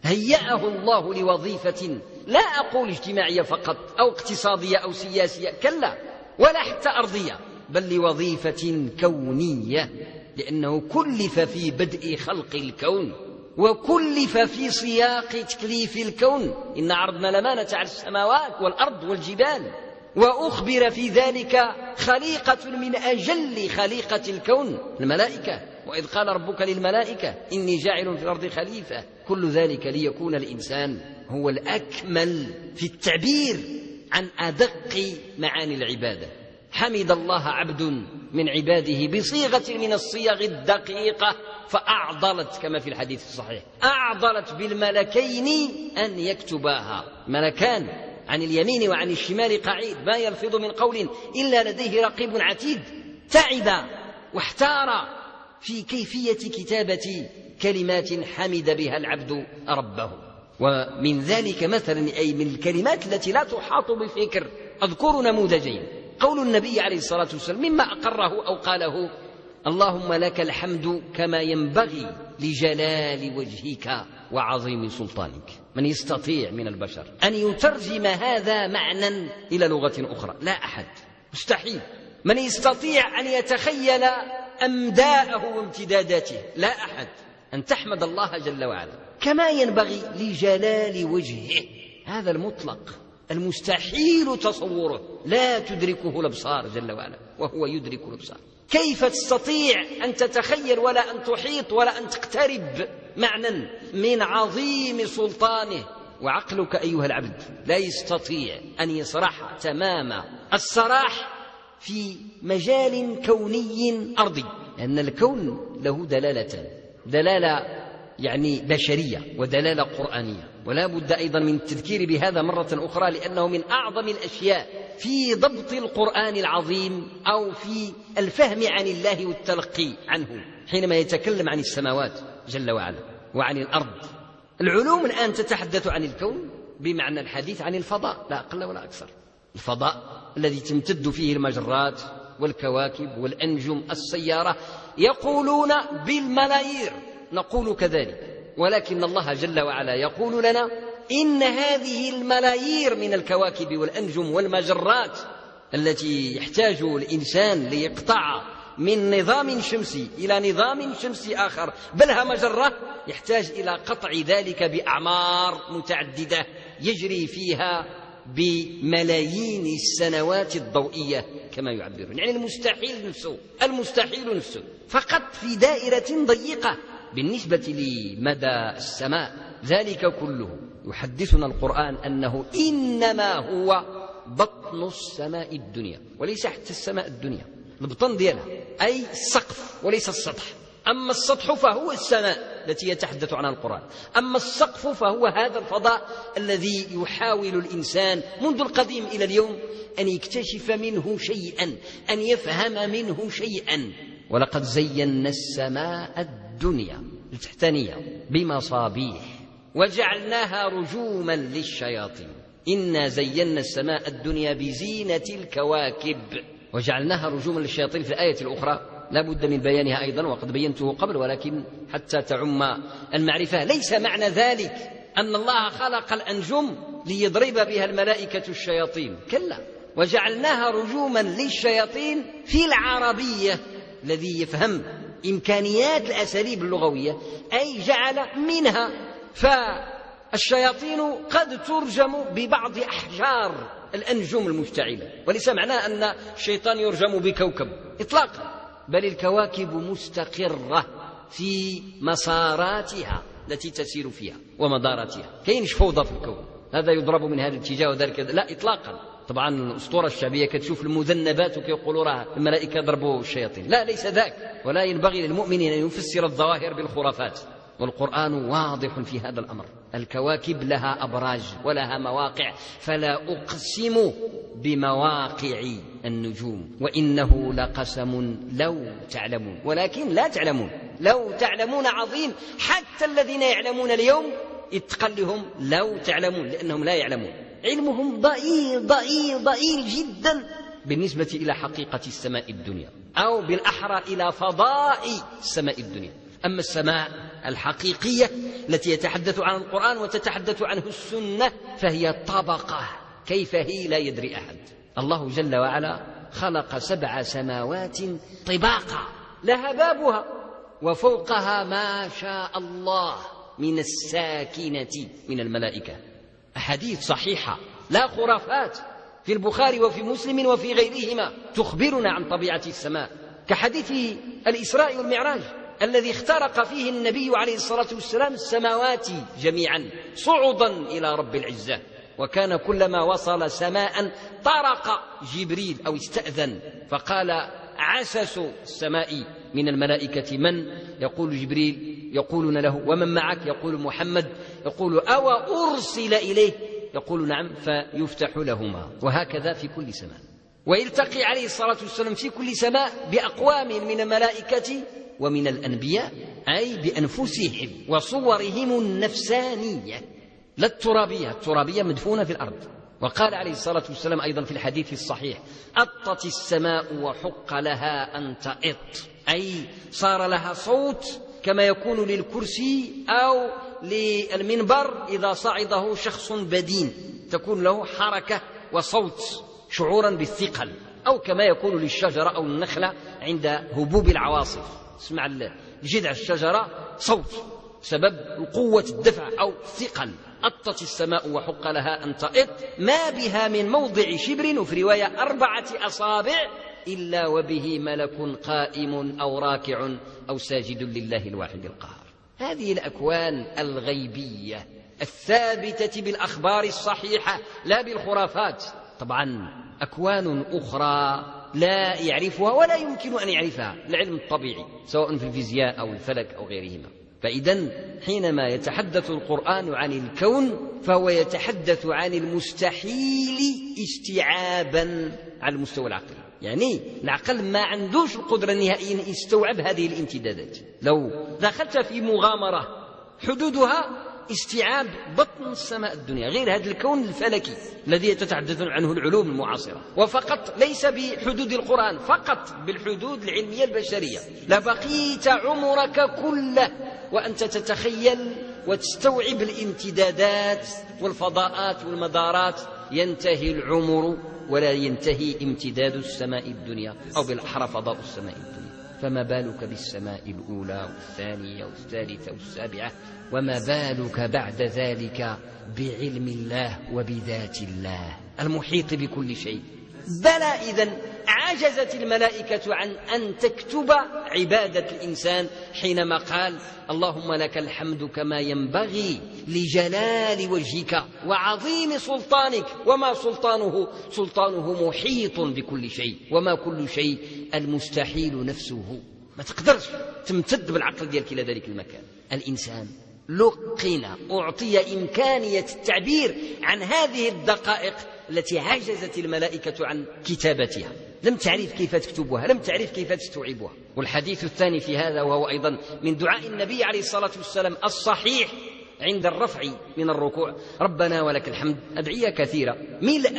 هيأه الله لوظيفة، لا أقول اجتماعية فقط أو اقتصادية أو سياسية، كلا، ولا حتى أرضية، بل لوظيفة كونية، لأنه كلف في بدء خلق الكون وكلف في سياق تكليف الكون. إن عرضنا الأمانة على السماوات والأرض والجبال، وأخبر في ذلك خليقة من أجل خليقة الكون، الملائكة، وإذ قال ربك للملائكة إني جاعل في الأرض خليفة. كل ذلك ليكون الإنسان هو الأكمل في التعبير عن أدق معاني العبادة. حمد الله عبد من عباده بصيغة من الصيغ الدقيقة فأعضلت، كما في الحديث الصحيح، أعضلت بالملكين أن يكتباها، ملكان عن اليمين وعن الشمال قعيد، ما يلفظ من قول إلا لديه رقيب عتيد. تعب واحتار في كيفية كتابة كلمات حمد بها العبد ربه. ومن ذلك مثلا، أي من الكلمات التي لا تحاط بفكر، أذكر نموذجين. قول النبي عليه الصلاة والسلام مما أقره أو قاله: اللهم لك الحمد كما ينبغي لجلال وجهك وعظيم سلطانك. من يستطيع من البشر أن يترجم هذا معنى إلى لغة أخرى؟ لا أحد، مستحيل. من يستطيع أن يتخيل أمداءه وامتداداته؟ لا أحد. أن تحمد الله جل وعلا كما ينبغي لجلال وجهه، هذا المطلق المستحيل تصوره، لا تدركه الأبصار جل وعلا وهو يدرك الأبصار. كيف تستطيع أن تتخيل ولا أن تحيط ولا أن تقترب معنى من عظيم سلطانه؟ وعقلك أيها العبد لا يستطيع أن يسرح تمام السراح في مجال كوني أرضي، لأن الكون له دلالة يعني بشرية ودلالة قرآنية، ولا بد أيضا من التذكير بهذا مرة أخرى، لأنه من أعظم الأشياء في ضبط القرآن العظيم أو في الفهم عن الله والتلقي عنه. حينما يتكلم عن السماوات جل وعلا وعن الأرض، العلوم الآن تتحدث عن الكون بمعنى الحديث عن الفضاء، لا أقل ولا أكثر. الفضاء الذي تمتد فيه المجرات والكواكب والأنجم، السيارة، يقولون بالملايير، نقول كذلك، ولكن الله جل وعلا يقول لنا إن هذه الملايير من الكواكب والأنجم والمجرات التي يحتاج الإنسان ليقطع من نظام شمسي إلى نظام شمسي آخر، بلها مجرة يحتاج إلى قطع ذلك بأعمار متعددة يجري فيها بملايين السنوات الضوئية كما يعبرون. يعني المستحيل نفسه فقط في دائرة ضيقة بالنسبة لمدى السماء. ذلك كله يحدثنا القرآن أنه إنما هو بطن السماء الدنيا، وليس حتى السماء الدنيا، البطن ديالها أي السقف وليس السطح. أما السطح فهو السماء التي يتحدث عنها القرآن، أما السقف فهو هذا الفضاء الذي يحاول الإنسان منذ القديم إلى اليوم أن يكتشف منه شيئا، أن يفهم منه شيئا. ولقد زينا السماء الدنيا التحتانية بمصابيح وجعلناها رجوما للشياطين. إنا زينا السماء الدنيا بزينة الكواكب وجعلناها رجوما للشياطين. في الآية الأخرى لا بد من بيانها أيضا، وقد بينته قبل، ولكن حتى تعم المعرفة. ليس معنى ذلك أن الله خلق الأنجم ليضرب بها الملائكة الشياطين، كلا، وجعلناها رجوما للشياطين في العربية الذي يفهم إمكانيات الأساليب اللغوية، أي جعل منها. فالشياطين قد ترجم ببعض أحجار الأنجم المشتعلة، وليس معناه أن الشيطان يرجم بكوكب إطلاقا، بل الكواكب مستقرة في مساراتها التي تسير فيها ومداراتها. كاينش فوضى في الكون، هذا يضرب من هذا الاتجاه وذلك، لا إطلاقا. طبعا الأسطورة الشعبية كتشوف المذنبات وكيقولوا راه الملائكة ضربوا الشياطين، لا، ليس ذاك. ولا ينبغي للمؤمن أن يفسر الظواهر بالخرافات، والقرآن واضح في هذا الأمر. الكواكب لها أبراج ولها مواقع، فلا أقسم بمواقع النجوم وإنه لقسم لو تعلمون ولكن لا تعلمون. لو تعلمون عظيم، حتى الذين يعلمون اليوم اتقلهم لو تعلمون، لأنهم لا يعلمون، علمهم ضئيل جدا بالنسبة إلى حقيقة السماء الدنيا، أو بالأحرى إلى فضاء السماء الدنيا. أما السماء الحقيقية التي يتحدث عنها القرآن وتتحدث عنه السنة، فهي طبقة كيف هي لا يدري أحد. الله جل وعلا خلق 7 سماوات طباقا لها بابها، وفوقها ما شاء الله من الساكنة من الملائكة. أحاديث صحيحة لا خرافات في البخاري وفي مسلم وفي غيرهما تخبرنا عن طبيعة السماء، كحديث الإسراء والمعراج الذي اخترق فيه النبي عليه الصلاة والسلام السماوات جميعا صعودا إلى رب العزة، وكان كلما وصل سماء طرق جبريل أو استأذن فقال عسس السماء من الملائكة من؟ يقول جبريل، يقولون له ومن معك؟ يقول محمد، يقول أو أرسل إليه؟ يقول نعم، فيفتح لهما. وهكذا في كل سماء، ويلتقي عليه الصلاة والسلام في كل سماء بأقوام من الملائكة ومن الأنبياء، أي بأنفسهم وصورهم النفسانية لا الترابية، الترابية مدفونة في الأرض. وقال عليه الصلاة والسلام أيضا في الحديث الصحيح أطت السماء وحق لها أن تأط، أي صار لها صوت كما يكون للكرسي أو للمنبر إذا صعده شخص بدين، تكون له حركة وصوت شعورا بالثقل، أو كما يكون للشجرة أو النخلة عند هبوب العواصف، اسمع جذع الشجرة صوت سبب قوة الدفع أو ثقل. أطت السماء وحق لها أن تأط ما بها من موضع شبر، وفي رواية 4 أصابع، إلا وبه ملك قائم أو راكع أو ساجد لله الواحد القهار. هذه الأكوان الغيبية الثابتة بالأخبار الصحيحة لا بالخرافات. طبعا أكوان أخرى لا يعرفها ولا يمكن أن يعرفها العلم الطبيعي سواء في الفيزياء أو الفلك أو غيرهما. فإذن حينما يتحدث القرآن عن الكون فهو يتحدث عن المستحيل استيعابا على المستوى العقلي، يعني العقل ما عندوش القدرة نهائيا يستوعب هذه الامتدادات. لو دخلت في مغامرة حدودها استيعاب بطن السماء الدنيا، غير هذا الكون الفلكي الذي يتحدث عنه العلوم المعاصرة، وفقط ليس بحدود القرآن، فقط بالحدود العلمية البشرية، لبقيت عمرك كله وأنت تتخيل وتستوعب الامتدادات والفضاءات والمدارات. ينتهي العمر ولا ينتهي امتداد السماء الدنيا، أو بالأحرى فضاء السماء الدنيا. فما بالك بالسماء الأولى والثانية والثالثة والسابعة، وما بالك بعد ذلك بعلم الله وبذات الله المحيط بكل شيء. بلى إذن عجزت الملائكة عن أن تكتب عبادة الإنسان حينما قال اللهم لك الحمد كما ينبغي لجلال وجهك وعظيم سلطانك. وما سلطانه محيط بكل شيء، وما كل شيء المستحيل نفسه ما تقدرش تمتد بالعقل ديالك إلى ذلك المكان. الإنسان لقن أعطي إمكانية التعبير عن هذه الدقائق التي عجزت الملائكة عن كتابتها، لم تعرف كيف تكتبها، لم تعرف كيف تستوعبها. والحديث الثاني في هذا، وهو أيضا من دعاء النبي عليه الصلاة والسلام الصحيح عند الرفع من الركوع، ربنا ولك الحمد، أدعية كثيرة، ملء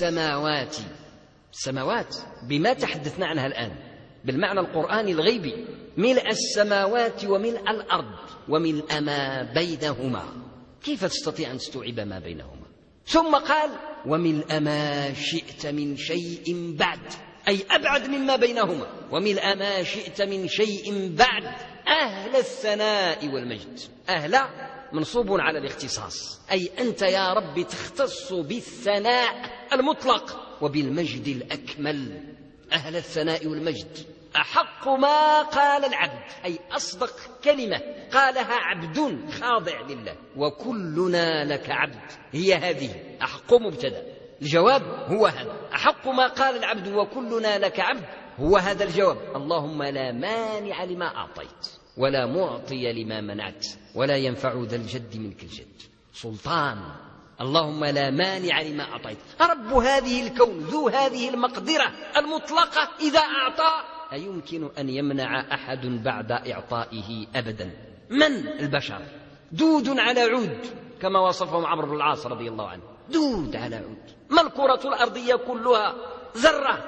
السماوات بما تحدثنا عنها الآن بالمعنى القرآني الغيبي، ملء السماوات وملء الأرض وملء ما بينهما. كيف تستطيع أن تستوعب ما بينهما؟ ثم قال وملء ما شئت من شيء بعد، أي أبعد مما بينهما، وملء ما شئت من شيء بعد. أهل الثناء والمجد، أهل منصوب على الاختصاص، أي أنت يا رب تختص بالثناء المطلق وبالمجد الأكمل. أهل الثناء والمجد أحق ما قال العبد، أي أصدق كلمة قالها عبد خاضع لله، وكلنا لك عبد. هي هذه أحق مبتدأ، الجواب هو هذا، أحق ما قال العبد وكلنا لك عبد، هو هذا الجواب. اللهم لا مانع لما أعطيت ولا معطي لما منعت ولا ينفع ذا الجد منك الجد. سلطان، اللهم لا مانع لما أعطيت. رب هذه الكون ذو هذه المقدرة المطلقة إذا أعطى أيمكن أن يمنع أحد بعد إعطائه أبدا؟ من؟ البشر، دود على عود كما وصفهم عمرو بن العاص رضي الله عنه، دود على عود. ما الكرة الأرضية كلها ذرة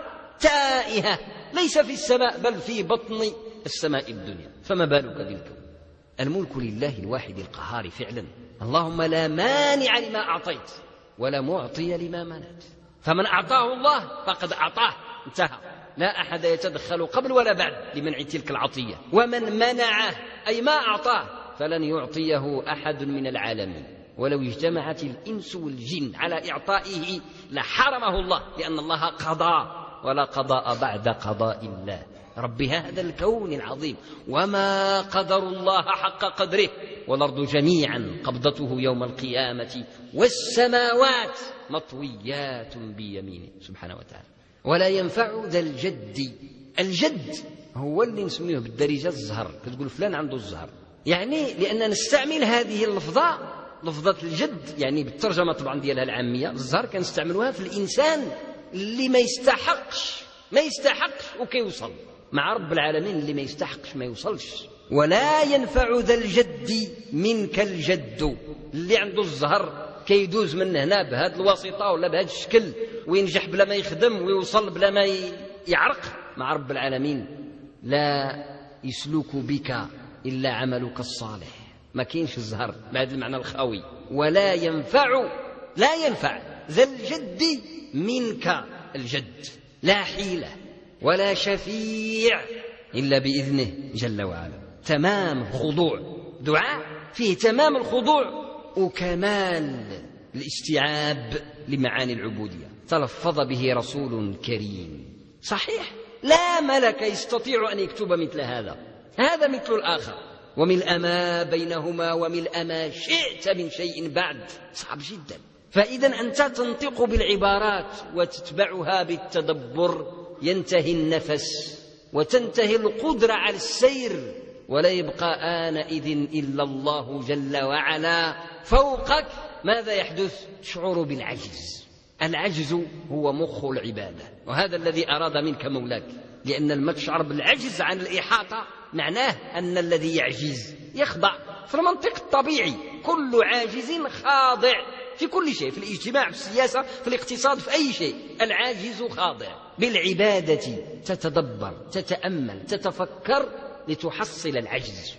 تائهة ليس في السماء بل في بطن السماء الدنيا، فما بالك بالكون؟ الملك لله الواحد القهار فعلا. اللهم لا مانع لما أعطيت ولا معطي لما منعت، فمن أعطاه الله فقد أعطاه، انتهى. لا أحد يتدخل قبل ولا بعد لمنع تلك العطية. ومن منعه أي ما أعطاه فلن يعطيه أحد من العالمين، ولو اجتمعت الإنس والجن على إعطائه لحرمه الله، لأن الله قضى ولا قضاء بعد قضاء الله رب هذا الكون العظيم. وما قدر الله حق قدره، والأرض جميعا قبضته يوم القيامة والسماوات مطويات بيمينه سبحانه وتعالى. ولا ينفع ذا الجد. الجد هو اللي نسميه بالدارجة الزهر، كتقول فلان عنده الزهر، يعني لأن نستعمل هذه اللفظة، لفظة الجد، يعني بالترجمة طبعا ديالها العامية الزهر كنستعملوها في الإنسان اللي ما يستحقش وكيوصل مع رب العالمين، اللي ما يستحقش ما يوصلش. ولا ينفع ذا الجد منك الجد، اللي عنده الزهر كيدوز من هنا بهذه الواسطة ولا بهذا الشكل وينجح بلا ما يخدم ويوصل بلا ما يعرق مع رب العالمين. لا يسلك بك إلا عملك الصالح، ما كاينش الزهر بهذا المعنى الخاوي. ولا ينفع، لا ينفع ذا الجد منك الجد، لا حيلة ولا شفيع إلا بإذنه جل وعلا. تمام الخضوع، دعاء فيه تمام الخضوع وكمال الاستيعاب لمعاني العبودية. تلفظ به رسول كريم صحيح، لا ملك يستطيع أن يكتب مثل هذا، هذا مثل الآخر، وملء ما بينهما وملء ما شئت من شيء بعد، صعب جدا. فإذا أنت تنطق بالعبارات وتتبعها بالتدبر، ينتهي النفس وتنتهي القدرة على السير، ولا يبقى آنئذ إلا الله جل وعلا فوقك. ماذا يحدث؟ تشعر بالعجز. العجز هو مخ العبادة، وهذا الذي أراد منك مولاك، لأن لما تشعر بالعجز عن الإحاطة معناه أن الذي يعجز يخضع. في المنطق الطبيعي كل عاجز خاضع في كل شيء، في الاجتماع، في السياسة، في الاقتصاد، في أي شيء العاجز خاضع. بالعبادة تتدبر، تتأمل، تتفكر لتحصل العجز.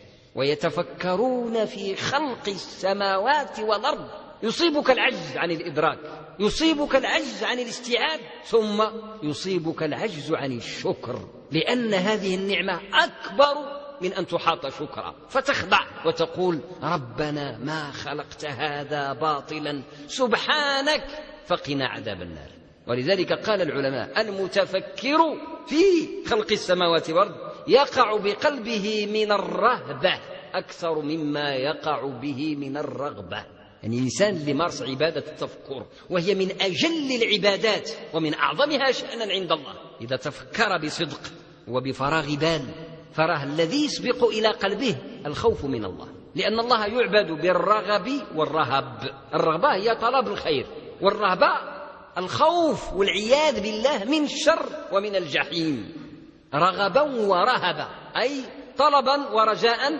ويتفكرون في خلق السماوات والأرض، يصيبك العجز عن الإدراك، يصيبك العجز عن الاستيعاب، ثم يصيبك العجز عن الشكر، لأن هذه النعمة أكبر من أن تحاط شكرا، فتخضع وتقول ربنا ما خلقت هذا باطلا سبحانك فقنا عذاب النار. ولذلك قال العلماء المتفكر في خلق السماوات والأرض يقع بقلبه من الرهبة أكثر مما يقع به من الرغبة. يعني الإنسان اللي مارس عبادة التفكر، وهي من أجل العبادات ومن أعظمها شأنا عند الله، إذا تفكر بصدق وبفراغ بال، فراه الذي يسبق إلى قلبه الخوف من الله، لأن الله يعبد بالرغب والرهب. الرغبة هي طلب الخير، والرهبة الخوف والعياذ بالله من الشر ومن الجحيم. رغبا ورهبا أي طلبا ورجاء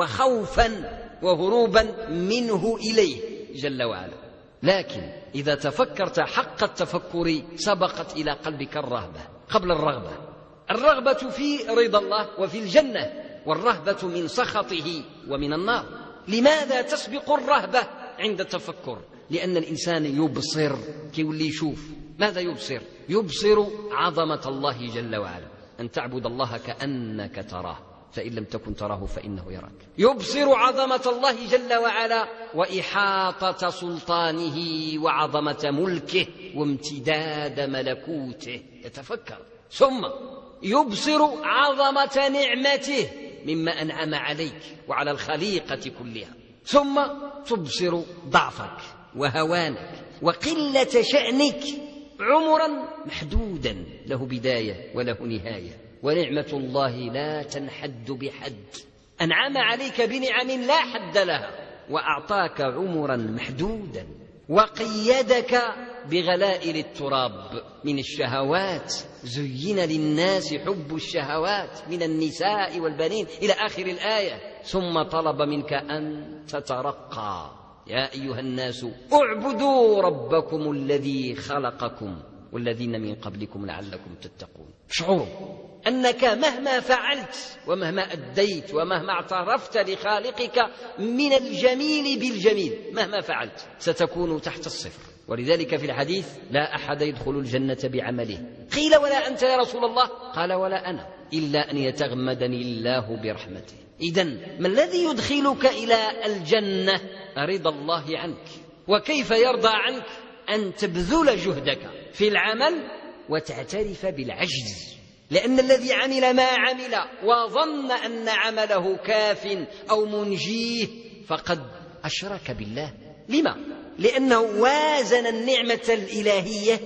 وخوفا وهروبا منه إليه جل وعلا. لكن إذا تفكرت حق التفكر سبقت إلى قلبك الرهبة قبل الرغبة. الرغبة في رضا الله وفي الجنة، والرهبة من سخطه ومن النار. لماذا تسبق الرهبة عند التفكر؟ لأن الإنسان يبصر، كيولي يشوف. ماذا يبصر؟ يبصر عظمة الله جل وعلا، أن تعبد الله كأنك تراه، فإن لم تكن تراه فإنه يراك. يبصر عظمة الله جل وعلا وإحاطة سلطانه وعظمة ملكه وامتداد ملكوته، يتفكر. ثم يبصر عظمة نعمته مما أنعم عليك وعلى الخليقة كلها. ثم تبصر ضعفك وهوانك وقلة شأنك، عمرا محدودا له بداية وله نهاية، ونعمة الله لا تنحد بحد. أنعم عليك بنعم لا حد لها، وأعطاك عمرا محدودا، وقيدك بغلائل التراب من الشهوات. زين للناس حب الشهوات من النساء والبنين إلى آخر الآية. ثم طلب منك أن تترقى. يا أيها الناس اعبدوا ربكم الذي خلقكم والذين من قبلكم لعلكم تتقون. شعور أنك مهما فعلت ومهما أديت ومهما اعترفت لخالقك من الجميل بالجميل، مهما فعلت ستكون تحت الصفر. ولذلك في الحديث: لا أحد يدخل الجنة بعمله. قيل: ولا أنت يا رسول الله؟ قال: ولا أنا، إلا أن يتغمدني الله برحمته. إذن ما الذي يدخلك إلى الجنة؟ رضا الله عنك. وكيف يرضى عنك؟ أن تبذل جهدك في العمل وتعترف بالعجز، لأن الذي عمل ما عمل وظن أن عمله كاف أو منجيه فقد أشرك بالله. لما؟ لأنه وازن النعمة الإلهية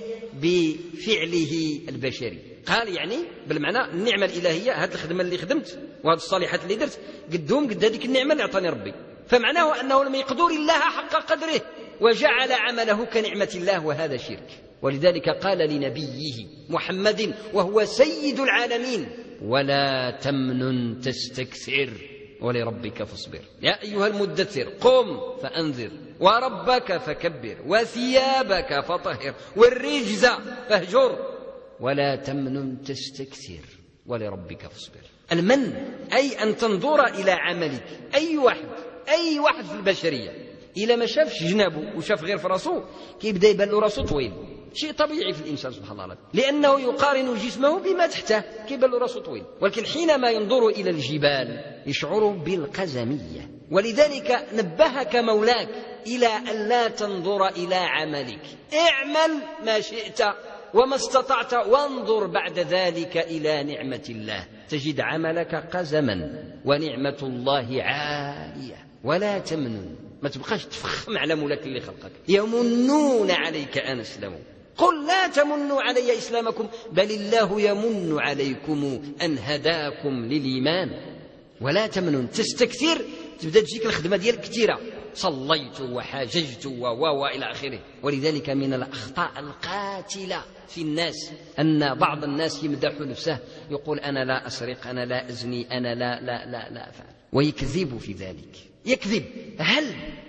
بفعله البشري. قال يعني بالمعنى النعمة الإلهية، هذه الخدمة اللي خدمت وهذه الصالحات اللي درت قد هذيك النعمة اللي أعطاني ربي، فمعناه أنه لم يقدر الله حق قدره وجعل عمله كنعمة الله، وهذا شرك. ولذلك قال لنبيه محمد وهو سيد العالمين: ولا تمنن تستكثر ولربك فاصبر. يا أيها المدثر قم فأنذر وربك فكبر وثيابك فطهر والرجز فاهجر ولا تمنن تستكثر ولربك فاصبر. المن أي أن تنظر إلى عملك. أي واحد في البشرية إلا ما شافش جنابه وشاف غير في راسه كيبدأ يبان له راسه طويل، شيء طبيعي في الإنسان سبحان الله، لأنه يقارن جسمه بما تحته كيبان له راسه طويل. ولكن حينما ينظر إلى الجبال يشعر بالقزمية. ولذلك نبهك مولاك إلى أن لا تنظر إلى عملك. اعمل ما شئت وما استطعت وانظر بعد ذلك إلى نعمة الله، تجد عملك قزما ونعمة الله عالية. ولا تمنن، ما تبقاش تفخم على مولاك اللي خلقك. يمنون عليك أن أسلموا، قل لا تمنوا علي إسلامكم بل الله يمن عليكم أن هداكم للإيمان. ولا تمنن تستكثر، تبدأ تجيك الخدمة ديالك كثيرة، صليت وحاججت إلى آخره. ولذلك من الأخطاء القاتلة في الناس أن بعض الناس يمدح نفسه، يقول أنا لا أسرق، أنا لا أزني، أنا لا أفعل، ويكذب في ذلك. يكذب. هل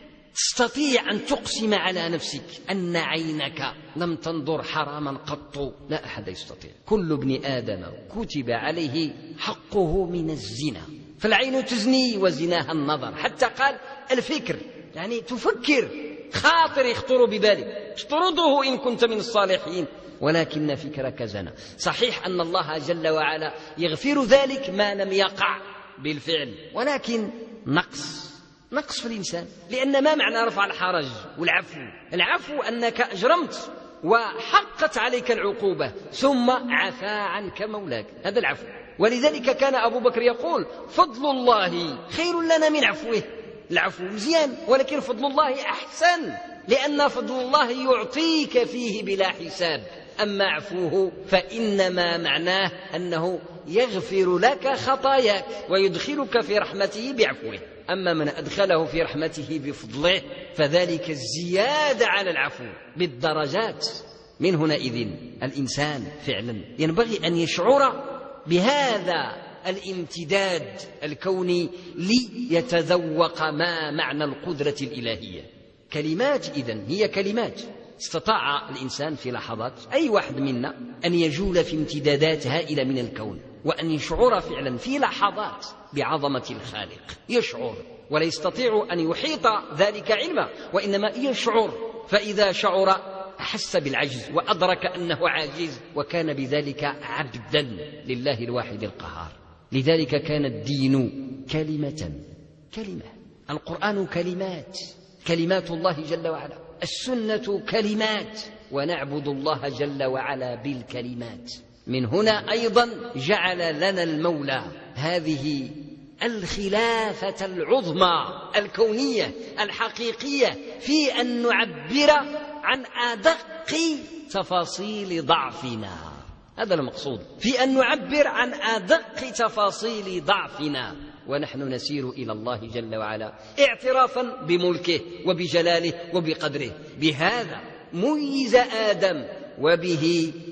تستطيع أن تقسم على نفسك أن عينك لم تنظر حراما قط؟ لا أحد يستطيع. كل ابن آدم كتب عليه حقه من الزنا، فالعين تزني وزناها النظر. حتى قال الفكر، يعني تفكر، خاطر يخطر ببالك، اشترطه إن كنت من الصالحين، ولكن فكرك زنا. صحيح أن الله جل وعلا يغفر ذلك ما لم يقع بالفعل، ولكن نقص في الإنسان. لأن ما معنى رفع الحرج والعفو؟ العفو أنك أجرمت وحقت عليك العقوبة ثم عفا عنك مولاك، هذا العفو. ولذلك كان أبو بكر يقول فضل الله خير لنا من عفوه. العفو مزيان، ولكن فضل الله أحسن، لأن فضل الله يعطيك فيه بلا حساب. أما عفوه فإنما معناه أنه يغفر لك خطاياك ويدخلك في رحمته بعفوه. أما من أدخله في رحمته بفضله فذلك الزيادة على العفو بالدرجات. من هنئذ الإنسان فعلا ينبغي أن يشعر بهذا الامتداد الكوني ليتذوق ما معنى القدرة الإلهية. كلمات إذن هي كلمات. استطاع الإنسان في لحظات، أي واحد منا، أن يجول في امتدادات هائلة من الكون وأن يشعر فعلا في لحظات بعظمة الخالق. يشعر ولا يستطيع أن يحيط ذلك علما، وإنما يشعر. فإذا شعر أحس بالعجز وأدرك أنه عاجز، وكان بذلك عبدا لله الواحد القهار. لذلك كان الدين كلمة، القرآن كلمات الله جل وعلا، السنة كلمات، ونعبد الله جل وعلا بالكلمات. من هنا أيضا جعل لنا المولى هذه الخلافة العظمى الكونية الحقيقية في أن نعبر عن أدق تفاصيل ضعفنا. هذا المقصود، في أن نعبر عن أدق تفاصيل ضعفنا، ونحن نسير إلى الله جل وعلا اعترافا بملكه وبجلاله وبقدره. بهذا ميز آدم وبه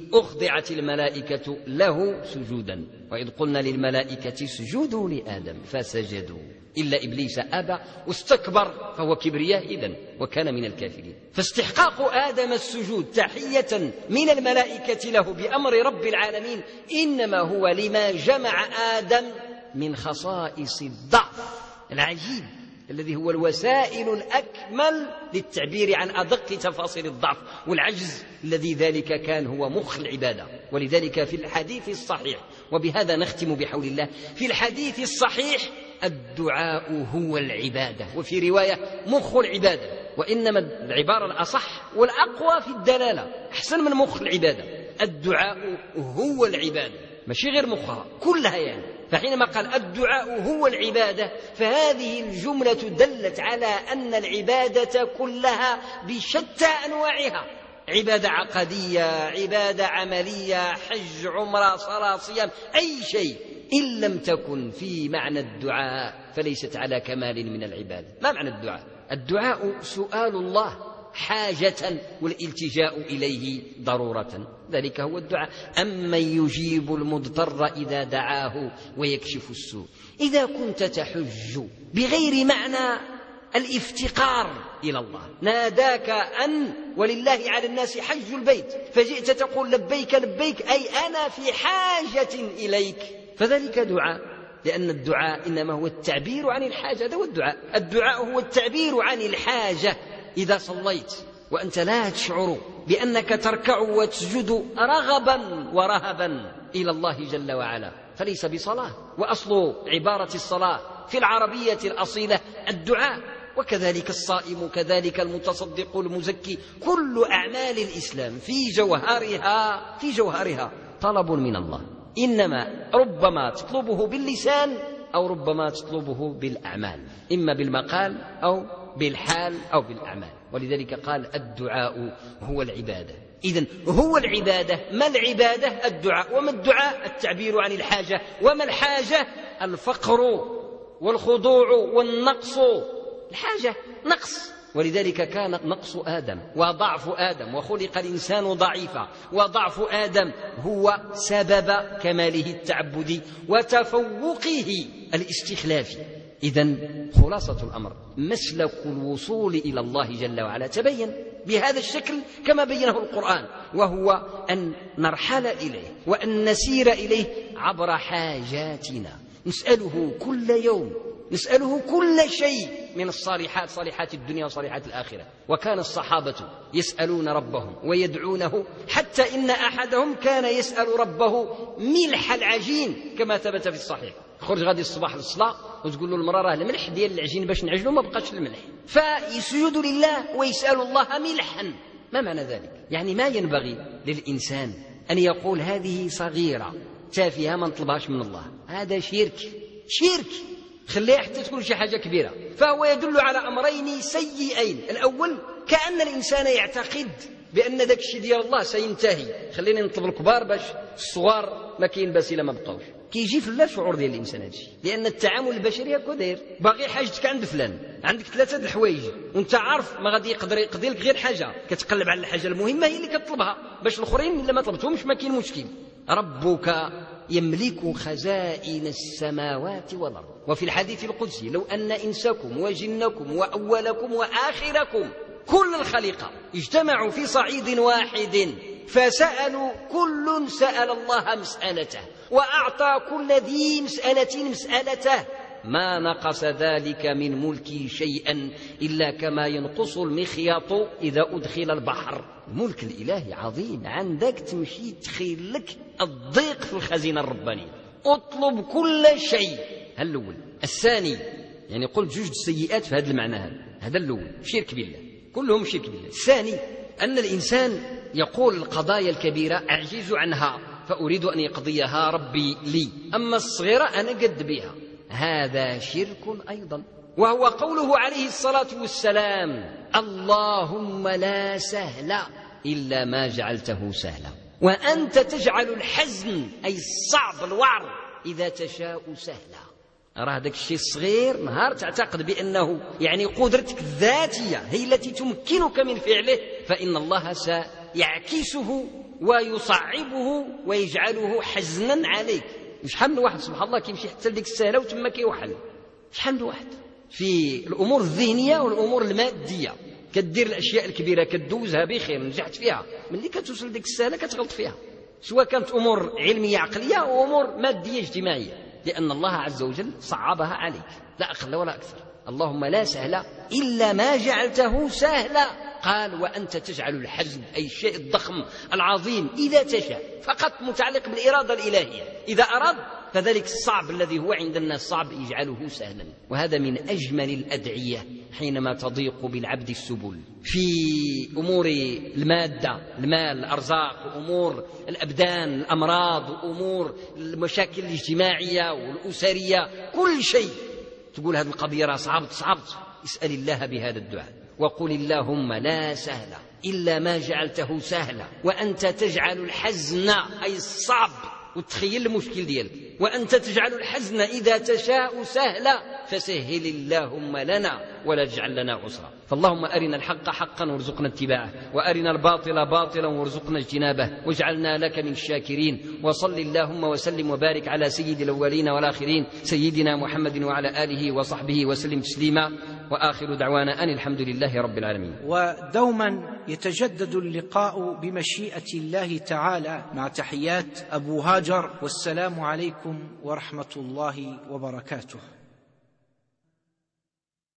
أخضعت الملائكة له سجودا، وإذ قلنا للملائكة اسجدوا لآدم فسجدوا إلا إبليس أبى واستكبر فهو كبرياء إذن وكان من الكافرين. فاستحقاق آدم السجود تحية من الملائكة له بأمر رب العالمين إنما هو لما جمع آدم من خصائص الضعف العجيب الذي هو الوسائل الأكمل للتعبير عن أدق تفاصيل الضعف والعجز الذي ذلك كان هو مخ العبادة. ولذلك في الحديث الصحيح، وبهذا نختم بحول الله، في الحديث الصحيح الدعاء هو العبادة، وفي رواية مخ العبادة، وإنما العبارة الأصح والأقوى في الدلالة أحسن من مخ العبادة. الدعاء هو العبادة، ماشي غير مخها كلها يعني. فحينما قال الدعاء هو العبادة فهذه الجملة دلت على أن العبادة كلها بشتى أنواعها، عبادة عقدية، عبادة عملية، حج، عمرة، صلاة، صيام، أي شيء إن لم تكن في معنى الدعاء فليست على كمال من العبادة. ما معنى الدعاء؟ الدعاء سؤال الله حاجة والالتجاء إليه ضرورة، ذلك هو الدعاء. أمن يجيب المضطر إذا دعاه ويكشف السوء. إذا كنت تحج بغير معنى الافتقار إلى الله، ناداك أن ولله على الناس حج البيت فجئت تقول لبيك لبيك أي أنا في حاجة إليك، فذلك دعاء، لأن الدعاء إنما هو التعبير عن الحاجة. هذا هو الدعاء. الدعاء هو التعبير عن الحاجة. إذا صليت وأنت لا تشعر بأنك تركع وتسجد رغبا ورهبا إلى الله جل وعلا فليس بصلاة. وأصل عبارة الصلاة في العربية الأصيلة الدعاء، وكذلك الصائم، كذلك المتصدق، المزكي، كل أعمال الإسلام في جوهرها طلب من الله، إنما ربما تطلبه باللسان أو ربما تطلبه بالأعمال، إما بالمقال أو بالحال أو بالأعمال. ولذلك قال الدعاء هو العبادة. إذن هو العبادة. ما العبادة؟ الدعاء. وما الدعاء؟ التعبير عن الحاجة. وما الحاجة؟ الفقر والخضوع والنقص. الحاجة نقص، ولذلك كان نقص آدم وضعف آدم، وخلق الإنسان ضعيفا، وضعف آدم هو سبب كماله التعبدي وتفوقه الاستخلافي. إذن خلاصة الأمر مسلك الوصول إلى الله جل وعلا تبين بهذا الشكل كما بينه القرآن، وهو أن نرحل إليه وأن نسير إليه عبر حاجاتنا، نسأله كل يوم، نسأله كل شيء من الصالحات، صالحات الدنيا وصالحات الآخرة. وكان الصحابة يسألون ربهم ويدعونه حتى إن أحدهم كان يسأل ربه ملح العجين كما ثبت في الصحيح. خرج غادي الصباح للصلاة وتقول له المرأة راه الملح ديال العجين باش نعجنه ما بقاش الملح، فيسجد لله ويسأل الله ملحا. ما معنى ذلك؟ يعني ما ينبغي للإنسان أن يقول هذه صغيرة تافهة ما نطلبهاش من الله، هذا شرك خليه حتى تكون شي حاجة كبيرة. فهو يدل على أمرين سيئين. الأول كأن الإنسان يعتقد بأن ذاك الشيء ديال الله سينتهي، خليني نطلب الكبار باش الصغار ما كاين باس إلا ما بقاوش. كيجي في الله شعور ديال الإنسان هادشي، لأن التعامل البشري هكا داير. باغي حاجتك عند فلان، عندك 3 الحوايج وانت عارف ما غادي يقدر يقضي لك غير حاجة، كتقلب على الحاجة المهمة هي اللي كتطلبها، باش الآخرين إلا ما طلبتهمش ما كاين مشكل. ربك يملك خزائن السماوات والأرض. وفي الحديث القدسي لو أن إنسكم وجنكم وأولكم وآخركم كل الخليقة اجتمعوا في صعيد واحد فسألوا كل سأل الله مسألته وأعطى كل ذي مسألة مسألته ما نقص ذلك من ملكي شيئا إلا كما ينقص المخيط إذا أدخل البحر. الملك الإلهي عظيم، عندك تمشي تخيل لك الضيق في الخزينة الربانية، اطلب كل شيء. هذا الأول. الثاني يعني قلت 2 سيئات في هذا المعنى، هذا الأول شرك بالله، كلهم شرك بالله. الثاني أن الإنسان يقول القضايا الكبيرة أعجز عنها فأريد أن يقضيها ربي لي، أما الصغيرة أنا قد بها، هذا شرك أيضا. وهو قوله عليه الصلاة والسلام اللهم لا سهل إلا ما جعلته سهلا وأنت تجعل الحزن أي الصعب الوعر إذا تشاء سهلا. راه داك الشيء الصغير نهار تعتقد بأنه يعني قدرتك الذاتية هي التي تمكنك من فعله، فإن الله سيعكسه ويصعبه ويجعله حزنا عليك. شحال من واحد سبحان الله كيمشي حتى لديك السهلة وتما كيوحل، شحال من واحد في الأمور الذهنية والأمور المادية كدير الأشياء الكبيرة كدوزها بخير نجحت فيها، ملي كتوصل لديك السهلة كتغلط فيها، سواء كانت أمور علمية عقلية أو أمور مادية اجتماعية، لأن الله عز وجل صعبها عليك لا أقل ولا أكثر. اللهم لا سهل إلا ما جعلته سهلا. قال وأنت تجعل الحزن أي الشيء الضخم العظيم إذا تشاء، فقط متعلق بالإرادة الإلهية، إذا أراد فذلك الصعب الذي هو عند الناس صعب يجعله سهلا. وهذا من أجمل الأدعية حينما تضيق بالعبد السبل في أمور المادة، المال، الأرزاق، وأمور الأبدان، الأمراض، وأمور المشاكل الاجتماعية والأسرية، كل شيء تقول هذه القضية راه صعبت، اسأل الله بهذا الدعاء وقل اللهم لا سهل إلا ما جعلته سهلا وأنت تجعل الحزن أي الصعب، وتخيل المشكل ديالك، وأنت تجعل الحزن إذا تشاء سهلا فسهل اللهم لنا ولا تجعل لنا عسرا. فاللهم أرنا الحق حقا وارزقنا اتباعه، وأرنا الباطل باطلا وارزقنا اجتنابه، واجعلنا لك من الشاكرين. وصل اللهم وسلم وبارك على سيد الأولين والآخرين سيدنا محمد وعلى آله وصحبه وسلم تسليما، وآخر دعوانا أن الحمد لله رب العالمين. ودوما يتجدد اللقاء بمشيئة الله تعالى، مع تحيات أبو هاجر، والسلام عليكم ورحمة الله وبركاته.